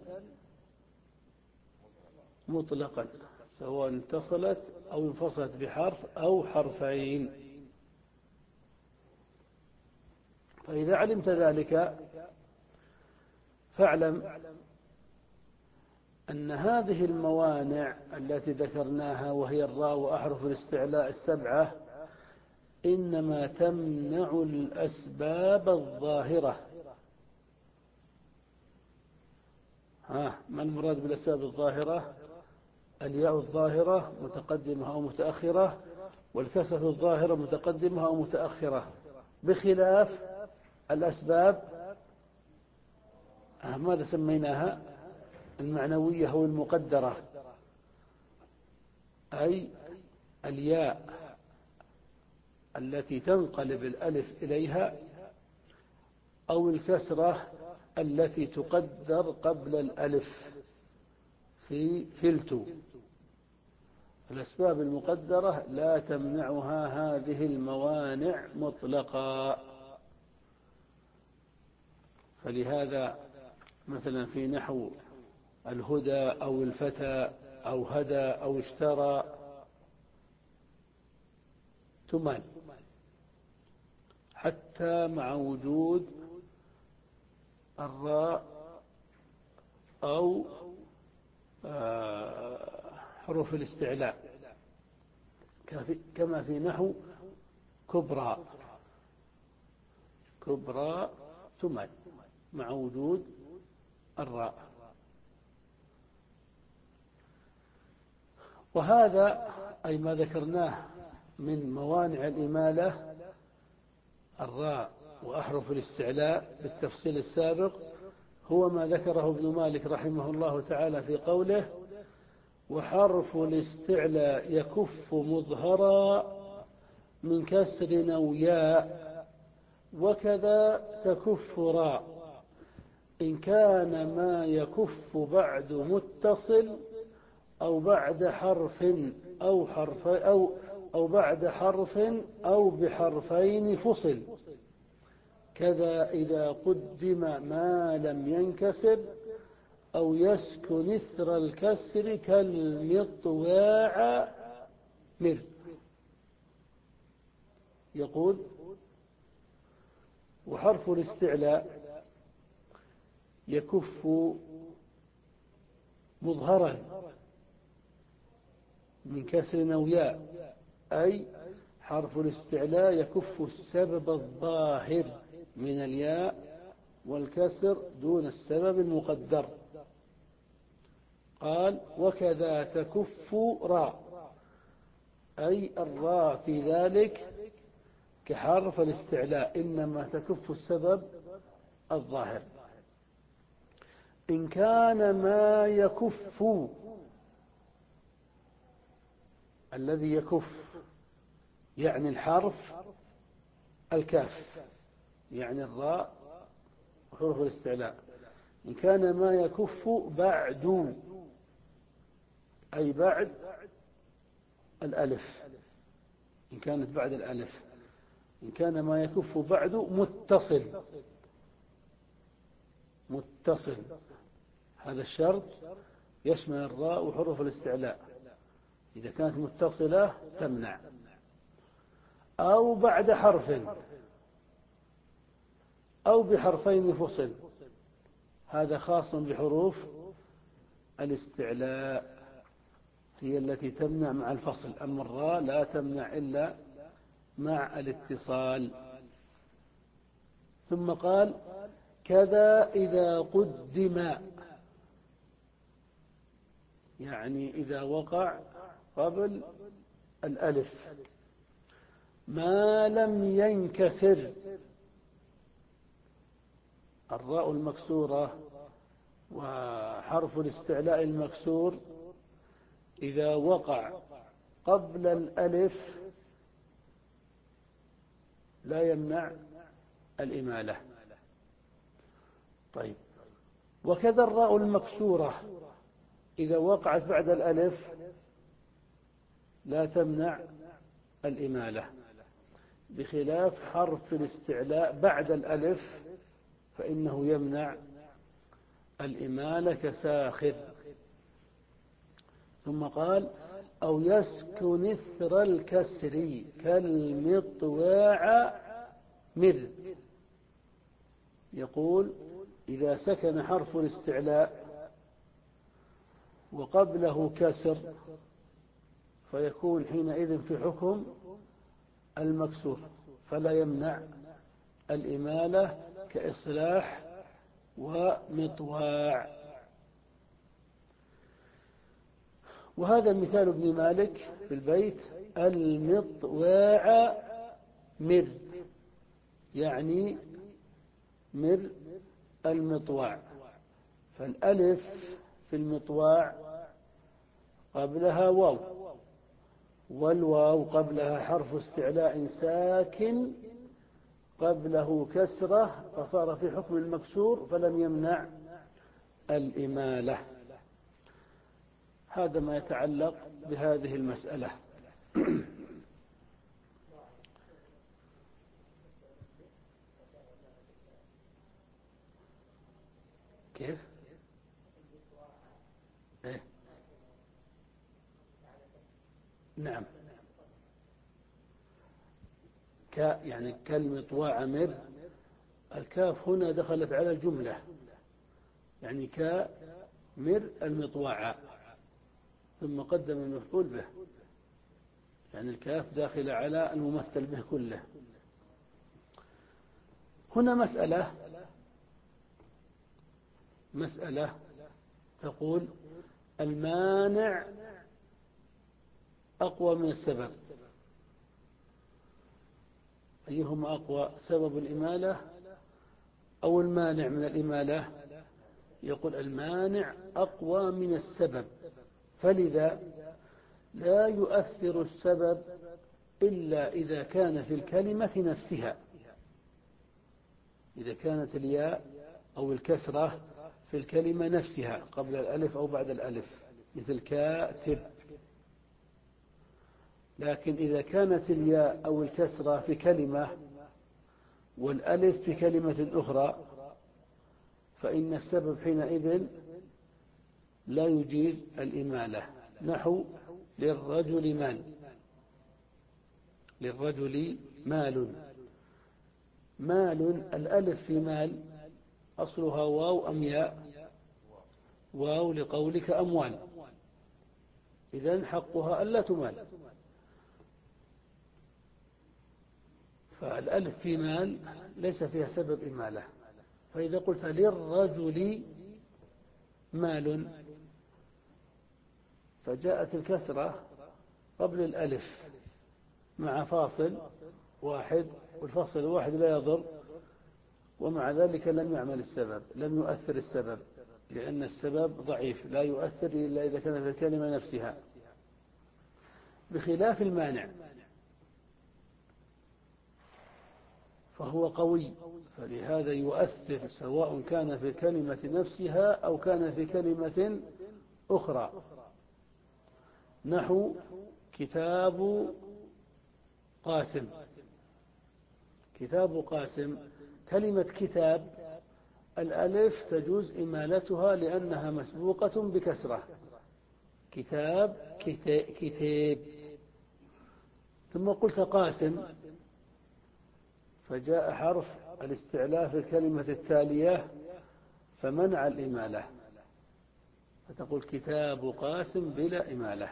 مطلقا سواء اتصلت أو انفصلت بحرف أو حرفين. فإذا علمت ذلك فاعلم أن هذه الموانع التي ذكرناها وهي الراء وأحرف الاستعلاء السبعة إنما تمنع الأسباب الظاهرة. ها ما المراد بالأسباب الظاهرة؟ الياء الظاهرة متقدمة أو متأخرة، والكسرة الظاهرة متقدمة أو متأخرة، بخلاف الأسباب ماذا سميناها؟ المعنوية أو المقدرة، أي الياء التي تنقلب الألف إليها أو الكسرة التي تقدر قبل الألف في فلتو. الأسباب المقدرة لا تمنعها هذه الموانع مطلقا. فلهذا مثلا في نحو الهدى أو الفتى أو هدى أو اشترى تمال حتى مع وجود الراء أو حروف الاستعلاء، كما في نحو كبرى كبرى تمال مع وجود الراء. وهذا أي ما ذكرناه من موانع الإمالة، الراء وأحرف الاستعلاء بالتفصيل السابق، هو ما ذكره ابن مالك رحمه الله تعالى في قوله: وحرف الاستعلاء يكف مظهرا من كسر أو ياء، وكذا تكف راء إن كان ما يكف بعد متصل أو بعد حرف أو حرف أو أو بعد حرف أو بحرفين فصل. كذا إذا قدم ما لم ينكسر أو يسكن إثر الكسر كالمطواع مر. يقول: وحرف الاستعلاء يكف مظهرا من كسر أو ياء، أي حرف الاستعلاء يكف السبب الظاهر من الياء والكسر دون السبب المقدر. قال: وكذا تكف راء، أي الراء في ذلك كحرف الاستعلاء إنما تكف السبب الظاهر. إن كان ما يكف، الذي يكف يعني الحرف الكاف، يعني الراء وحروف الاستعلاء. إن كان ما يكف بعد، أي بعد الألف، إن كانت بعد الألف، إن كان ما يكف بعد متصل، متصل هذا الشرط يشمل الراء وحروف الاستعلاء. إذا كانت متصلة تمنع، أو بعد حرف أو بحرفين فصل، هذا خاص بحروف الاستعلاء، هي التي تمنع مع الفصل، أما الراء لا تمنع إلا مع الاتصال. ثم قال: كذا إذا قدم، يعني إذا وقع قبل الألف ما لم ينكسر، الراء المكسورة وحرف الاستعلاء المكسور إذا وقع قبل الألف لا يمنع الإمالة. طيب، وكذا الراء المكسورة إذا وقعت بعد الألف لا تمنع الإمالة، بخلاف حرف الاستعلاء بعد الألف فإنه يمنع الإمالة كساخر. ثم قال: أو يسكن إثر الكسر كالمطواع مر. يقول: إذا سكن حرف الاستعلاء وقبله كسر فيكون حينئذ في حكم المكسور، فلا يمنع الإمالة كإصلاح ومطواع. وهذا مثال ابن مالك في البيت: المطواع مر، يعني مر المطواع. فالألف في المطواع قبلها واو، والواو قبلها حرف استعلاء ساكن قبله كسرة، فصار في حكم المكسور فلم يمنع الإمالة. هذا ما يتعلق بهذه المسألة. كيف؟ إيه؟ نعم، ك يعني كالمطواع مر، الكاف هنا دخلت على الجملة، يعني كمر المطواع، ثم قدم المفعول به، يعني الكاف داخل على الممثل به كله. هنا مسألة: مسألة تقول المانع أقوى من السبب، أيهما أقوى، سبب الإمالة أو المانع من الإمالة؟ يقول المانع أقوى من السبب، فلذا لا يؤثر السبب إلا إذا كان في الكلمة نفسها، إذا كانت الياء أو الكسرة في الكلمة نفسها قبل الألف أو بعد الألف، مثل كاتب. لكن إذا كانت الياء أو الكسرة في كلمة والألف في كلمة أخرى فإن السبب حينئذ لا يجيز الإمالة. نحو للرجل مال، للرجل مال، مال الألف في مال أصلها واو أم ياء؟ واو لقولك أموال، إذن حقها ألا تمال. فالألف في مال ليس فيها سبب إمالة. فإذا قلت للرجل مال فجاءت الكسرة قبل الألف مع فاصل واحد، والفاصل الواحد لا يضر، ومع ذلك لم يعمل السبب، لم يؤثر السبب، لأن السبب ضعيف لا يؤثر إلا إذا كان في الكلمة نفسها، بخلاف المانع فهو قوي، فلهذا يؤثر سواء كان في الكلمة نفسها أو كان في كلمة أخرى. نحو كتاب قاسم، كتاب قاسم، كلمة كتاب الألف تجوز إمالتها لأنها مسبوقة بكسرة، كتاب كتاب. ثم قلت قاسم فجاء حرف الاستعلاء في الكلمة التالية فمنع الإمالة، فتقول كتاب قاسم بلا إمالة.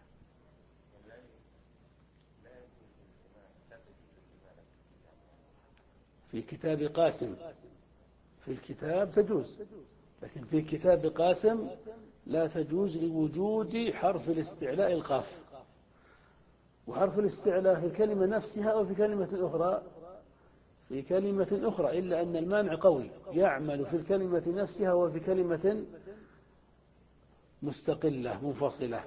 في كتاب قاسم، في الكتاب تجوز، لكن في كتاب قاسم لا تجوز لوجود حرف الاستعلاء القاف، وحرف الاستعلاء في الكلمة نفسها أو في كلمة أخرى، في كلمة أخرى، إلا أن المانع قوي يعمل في الكلمة نفسها وفي كلمة مستقلة منفصلة.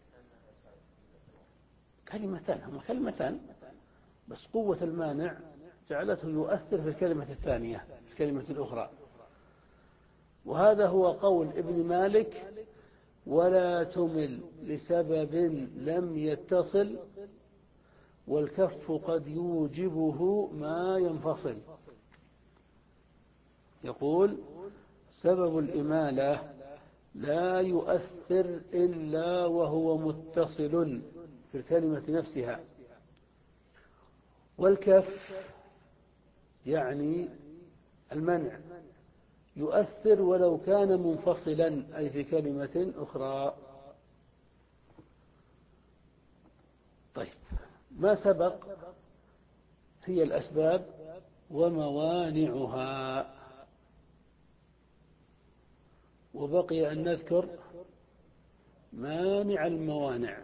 كلمتان، هما كلمتان بس قوة المانع جعلته يؤثر في الكلمة الثانية في الكلمة الأخرى. وهذا هو قول ابن مالك: ولا تمل لسبب لم يتصل، والكف قد يوجبه ما ينفصل. يقول سبب الإمالة لا يؤثر إلا وهو متصل في الكلمة نفسها، والكف يعني المنع يؤثر ولو كان منفصلا أي في كلمة أخرى. طيب، ما سبق هي الأسباب وموانعها، وبقي أن نذكر مانع الموانع.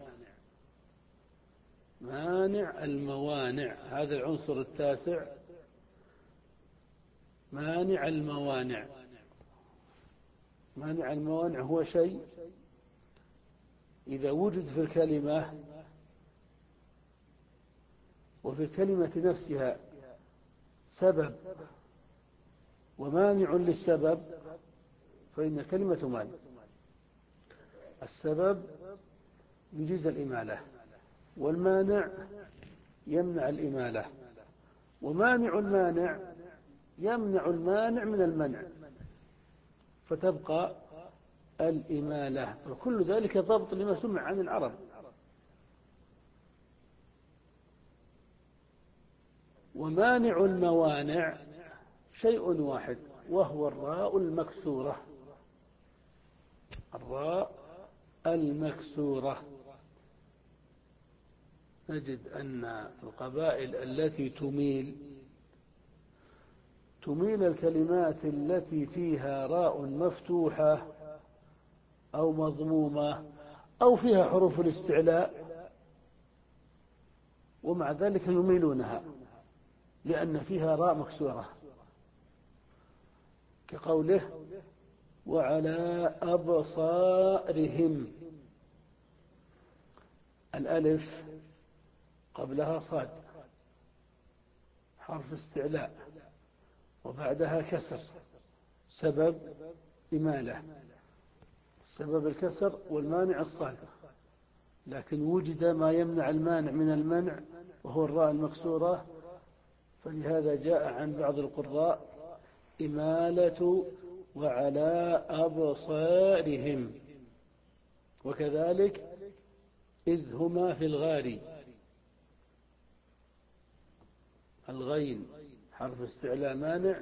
مانع الموانع هذا العنصر التاسع، مانع الموانع. مانع الموانع هو شيء إذا وجد في الكلمة وفي الكلمة نفسها سبب ومانع للسبب فإن الكلمة تمال. السبب يجيز الإمالة، والمانع يمنع الإمالة، ومانع المانع يمنع المانع من المنع، فتبقى الإمالة. وكل ذلك ضبط لما سمع عن العرب. ومانع الموانع شيء واحد وهو الراء المكسورة، الراء المكسورة. نجد أن القبائل التي تميل تميل الكلمات التي فيها راء مفتوحة أو مضمومة أو فيها حروف الاستعلاء، ومع ذلك يميلونها لأن فيها راء مكسورة، كقوله وعلى أبصارهم، الألف قبلها صاد حرف استعلاء وبعدها كسر، سبب إمالة، سبب الكسر والمانع الصاد، لكن وجد ما يمنع المانع من المنع وهو الراء المكسورة، فلهذا جاء عن بعض القراء إمالة وعلى أبصارهم. وكذلك إذ هما في الغار، الغين حرف استعلاء مانع،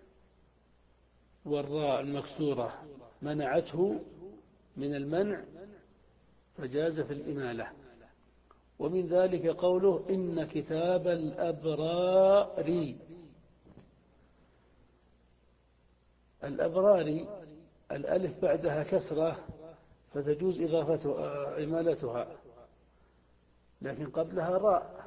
والراء المكسورة منعته من المنع فجازت الإمالة. ومن ذلك قوله إن كتاب الأبرار، الأبرار الألف بعدها كسرة فتجوز إضافتها إمالتها، لكن قبلها راء،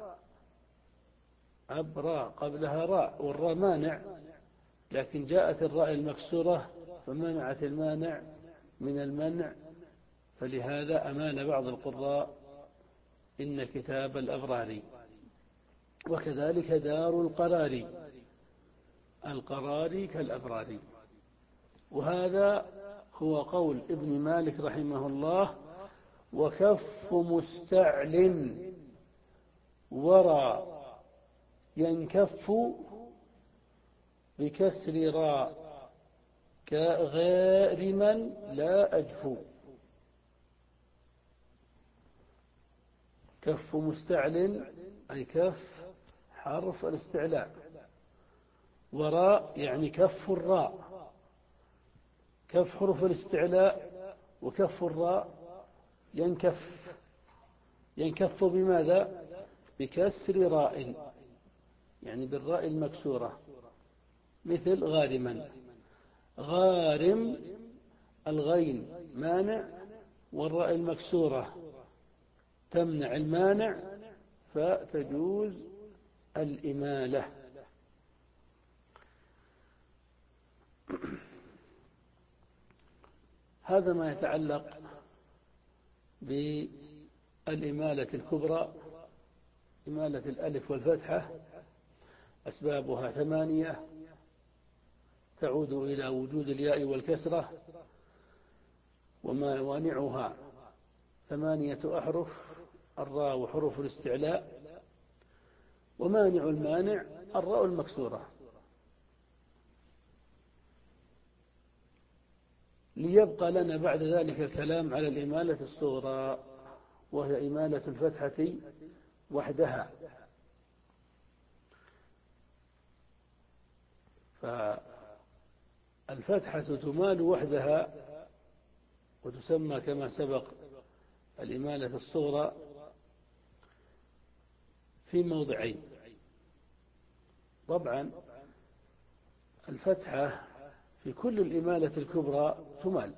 أبراء قبلها راء والراء مانع، لكن جاءت الراء المكسورة فمنعت المانع من المنع، فلهذا أمال بعض القراء إن كتاب الأبرار. وكذلك دار القرار، القرار كالأبرار. وهذا هو قول ابن مالك رحمه الله. وكف مستعل ورى ينكف بكسر راء كغارما لا أجفو. كف مستعل أي كف حرف الاستعلاء، وراء يعني كف الراء، كف حرف الاستعلاء وكف الراء ينكف، ينكف بماذا؟ بكسر راء، يعني بالراء المكسورة، مثل غارما. غارم الغين مانع والراء المكسورة تمنع المانع فتجوز الإمالة. هذا ما يتعلق بالإمالة الكبرى، إمالة الألف والفتحة. أسبابها ثمانية تعود إلى وجود الياء والكسرة، وموانعها ثمانية أحرف: الراء وحروف الاستعلاء، ومانع المانع الراء المكسورة. ليبقى لنا بعد ذلك الكلام على الإمالة الصغرى، وهي إمالة الفتحة وحدها. فالفتحة تمال وحدها وتسمى كما سبق الإمالة الصغرى في موضعين. طبعا الفتحة في كل الإمالة الكبرى تمال،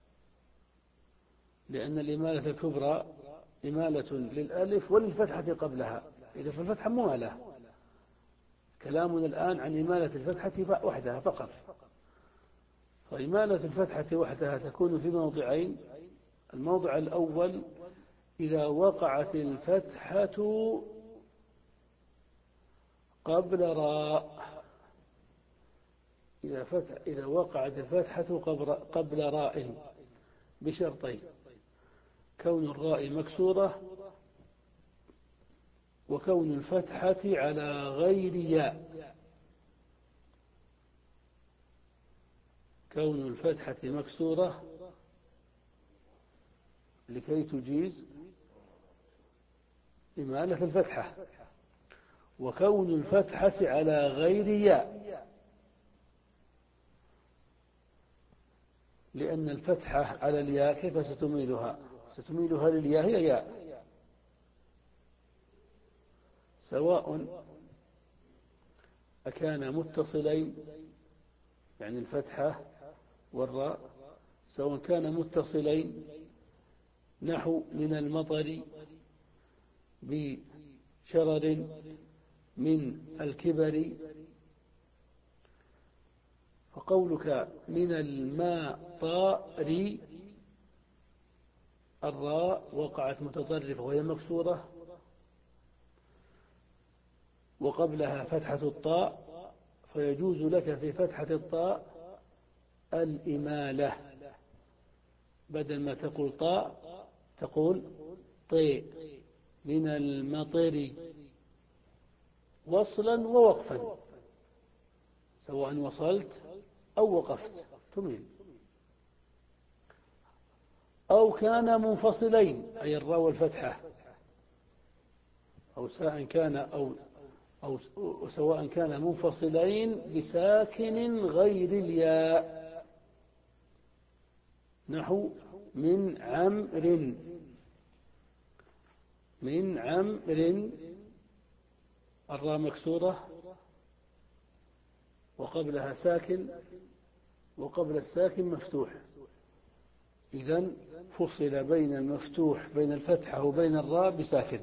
لأن الإمالة الكبرى إمالة للألف وللفتحة قبلها، إذا فالفتحة ممالة. كلامنا الآن عن إمالة الفتحة وحدها فقط. فإمالة الفتحة وحدها تكون في موضعين: الموضع الأول إذا وقعت الفتحة قبل راء، إذا, فتح إذا وقعت الفتحة قبل راء بشرطين: كون الراء مكسورة، وكون الفتحة على غير ياء. كون الفتحة مكسورة لكي تجيز إمالة الفتحة، وكون الفتحة على غير ياء، لأن الفتحة على الياء كيف ستميلها؟ ستميلها للياء، هي ياء، سواء أكان متصلين، يعني الفتحة والراء سواء كان متصلين نحو من المطر بشرر من الكبر، فقولك من الماء طاري الراء وقعت متطرفة وهي مكسورة وقبلها فتحة الطاء، فيجوز لك في فتحة الطاء الإمالة، بدل ما تقول طاء تقول طي من المطر وصلا ووقفا، سواء وصلت أو وقفت تميل. أو كان منفصلين أي الراء والفتحة، أو سواء كان أو أو سواء كان منفصلين بساكن غير الياء نحو من عمر، من عمر الراء مكسورة وقبلها ساكن وقبل الساكن مفتوح، إذن فصل بين المفتوح بين الفتحة وبين الراء بساكن،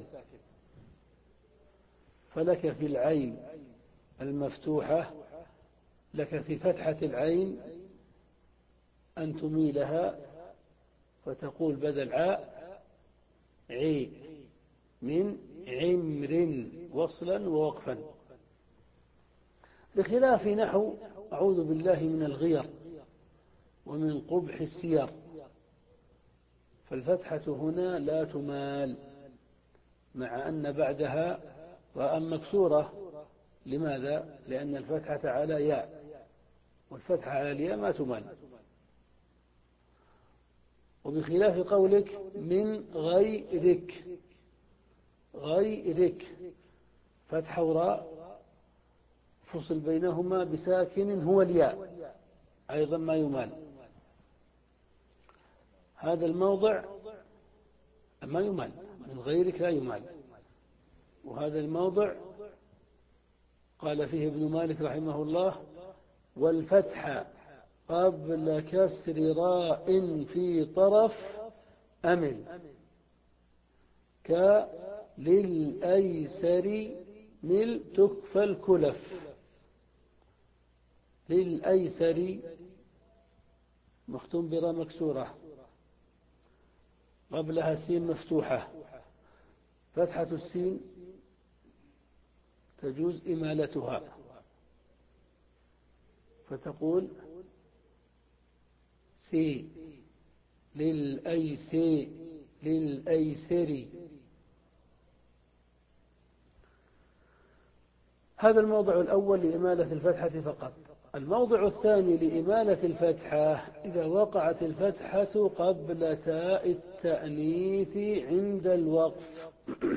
فلك في العين المفتوحة لك في فتحة العين أن تميلها فتقول بدل عاء عي من عمر وصلا ووقفا، بخلاف نحو أعوذ بالله من الغير ومن قبح السير، فالفتحة هنا لا تمال مع أن بعدها راء مكسورة. لماذا؟ لأن الفتحة على ياء، والفتحة على الياء ما تمال. وبخلاف قولك من غيرك، غيرك فتحة وراء فصل بينهما بساكن هو الياء أيضا ما يمال. هذا الموضع ما يمال، من غيرك لا يمال. وهذا الموضع قال فيه ابن مالك رحمه الله والفتح قبل كسر راء في طرف أمل كللأيسر مل تكفى الكلف. للأيسر مختوم براء مكسورة قبلها سين مفتوحة، فتحة السين تجوز إمالتها فتقول سي للأيسي للأيسر. هذا الموضع الأول لإمالة الفتحة فقط. الموضع الثاني لإمالة الفتحة إذا وقعت الفتحة قبل تاء التأنيث عند الوقف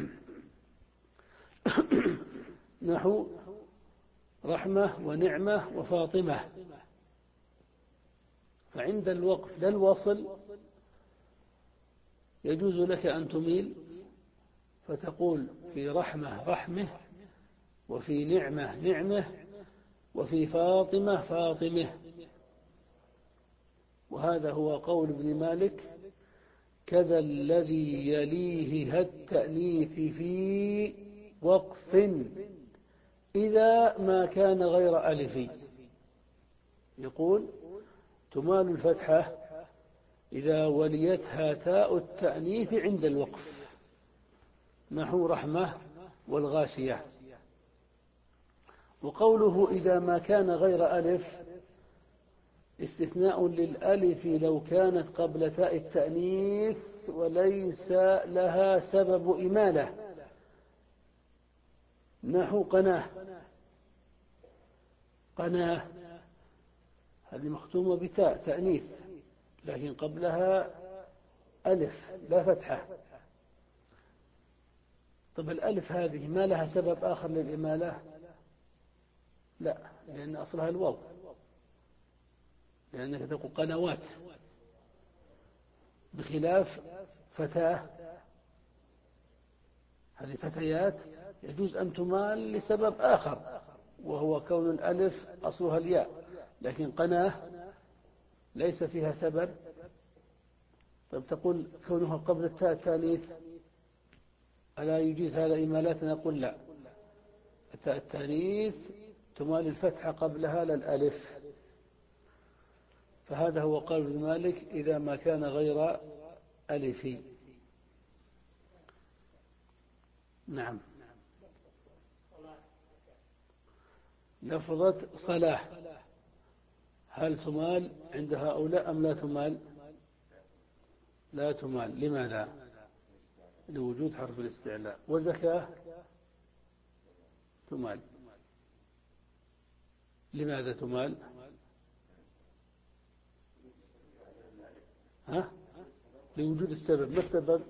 نحو رحمة ونعمة وفاطمة، فعند الوقف لا الوصل يجوز لك أن تميل فتقول في رحمة رحمه، وفي نعمة نعمه، وفي فاطمة فاطمه. وهذا هو قول ابن مالك كذا الذي يليه التأنيث في وقف إذا ما كان غير ألف. يقول تمال الفتحة إذا وليتها تاء التأنيث عند الوقف نحو رحمة والغاشية. وقوله إذا ما كان غير ألف استثناء للألف لو كانت قبل تاء التأنيث وليس لها سبب إمالة نحو قناه. قناه هذه مختومة بتاء تأنيث لكن قبلها ألف لا فتحة. طب الألف هذه ما لها سبب آخر للإمالة؟ لا، لأن أصلها الواو، لأنك تقول قنوات، بخلاف فتاة هذه فتيات يجوز أن تمال لسبب آخر وهو كون الألف أصلها الياء، لكن قناة ليس فيها سبب. طيب تقول كونها قبل التاء التانيث ألا يجيز هذا إمالات؟ نقول لا، التاء التانيث تمال الفتحة قبلها للألف، فهذا هو قول ابن مالك إذا ما كان غير ألفي. نعم. لفظة صلاح هل تمال عند هؤلاء أم لا تمال؟ لا تمال. لماذا؟ لوجود حرف الاستعلاء. وزكاة تمال. لماذا تمال؟ ها؟ لوجود السبب. ما السبب؟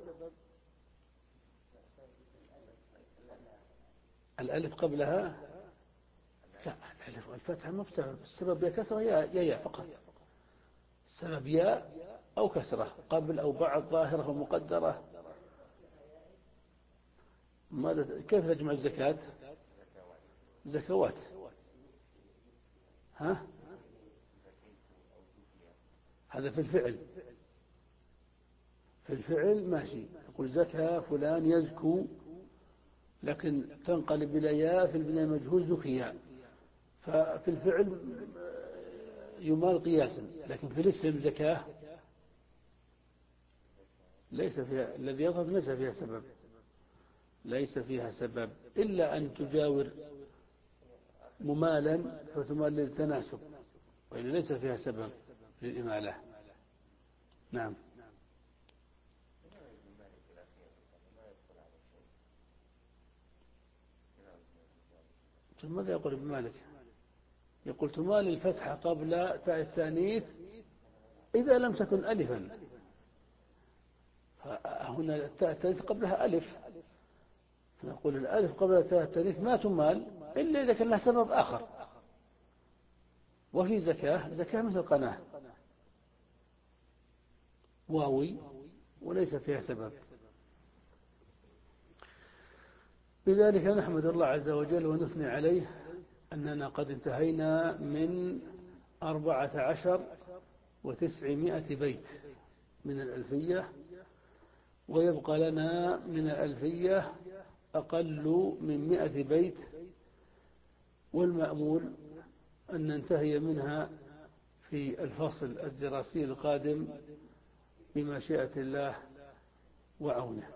الألف قبلها؟ لا، الألف والفتحة ما بسبب. السبب يا كسرة يا يا فقط. السبب يا أو كسرة قبل أو بعد، ظاهرة ومقدرة. ماذا كيف تجمع الزكاة؟ زكوات. ها؟ هذا في الفعل. في الفعل ماشي، يقول زكى فلان يزكو، لكن تنقلب إلى ياء في البناء مجهول زكيا، ففي الفعل يمال قياسا، لكن في الاسم زكاة ليس فيها، الذي يظهر ليس فيها سبب، ليس فيها سبب إلا أن تجاور ممالا فتمال للتناسب، وإلا ليس فيها سبب للإمالة. نعم. ماذا يقول ابن مالك؟ يقول تمال الفتحة قبل تاء التانيث إذا لم تكن ألفا. هنا التاء التانيث قبلها ألف، نقول الألف قبل تاء التانيث ما تمال إلا إذا كان لها سبب آخر. وفي زكاة، زكاة مثل قناة واوي وليس فيها سبب. لذلك نحمد الله عز وجل ونثني عليه أننا قد انتهينا من أربعة عشر وتسعمائة بيت من الألفية، ويبقى لنا من الألفية أقل من مئة بيت، والمأمول أن ننتهي منها في الفصل الدراسي القادم بمشيئة الله وعونه.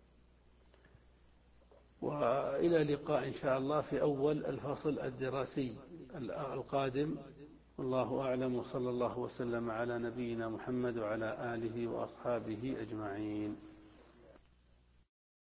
وإلى لقاء إن شاء الله في أول الفصل الدراسي القادم. والله أعلم، وصلى الله وسلم على نبينا محمد وعلى آله وأصحابه أجمعين.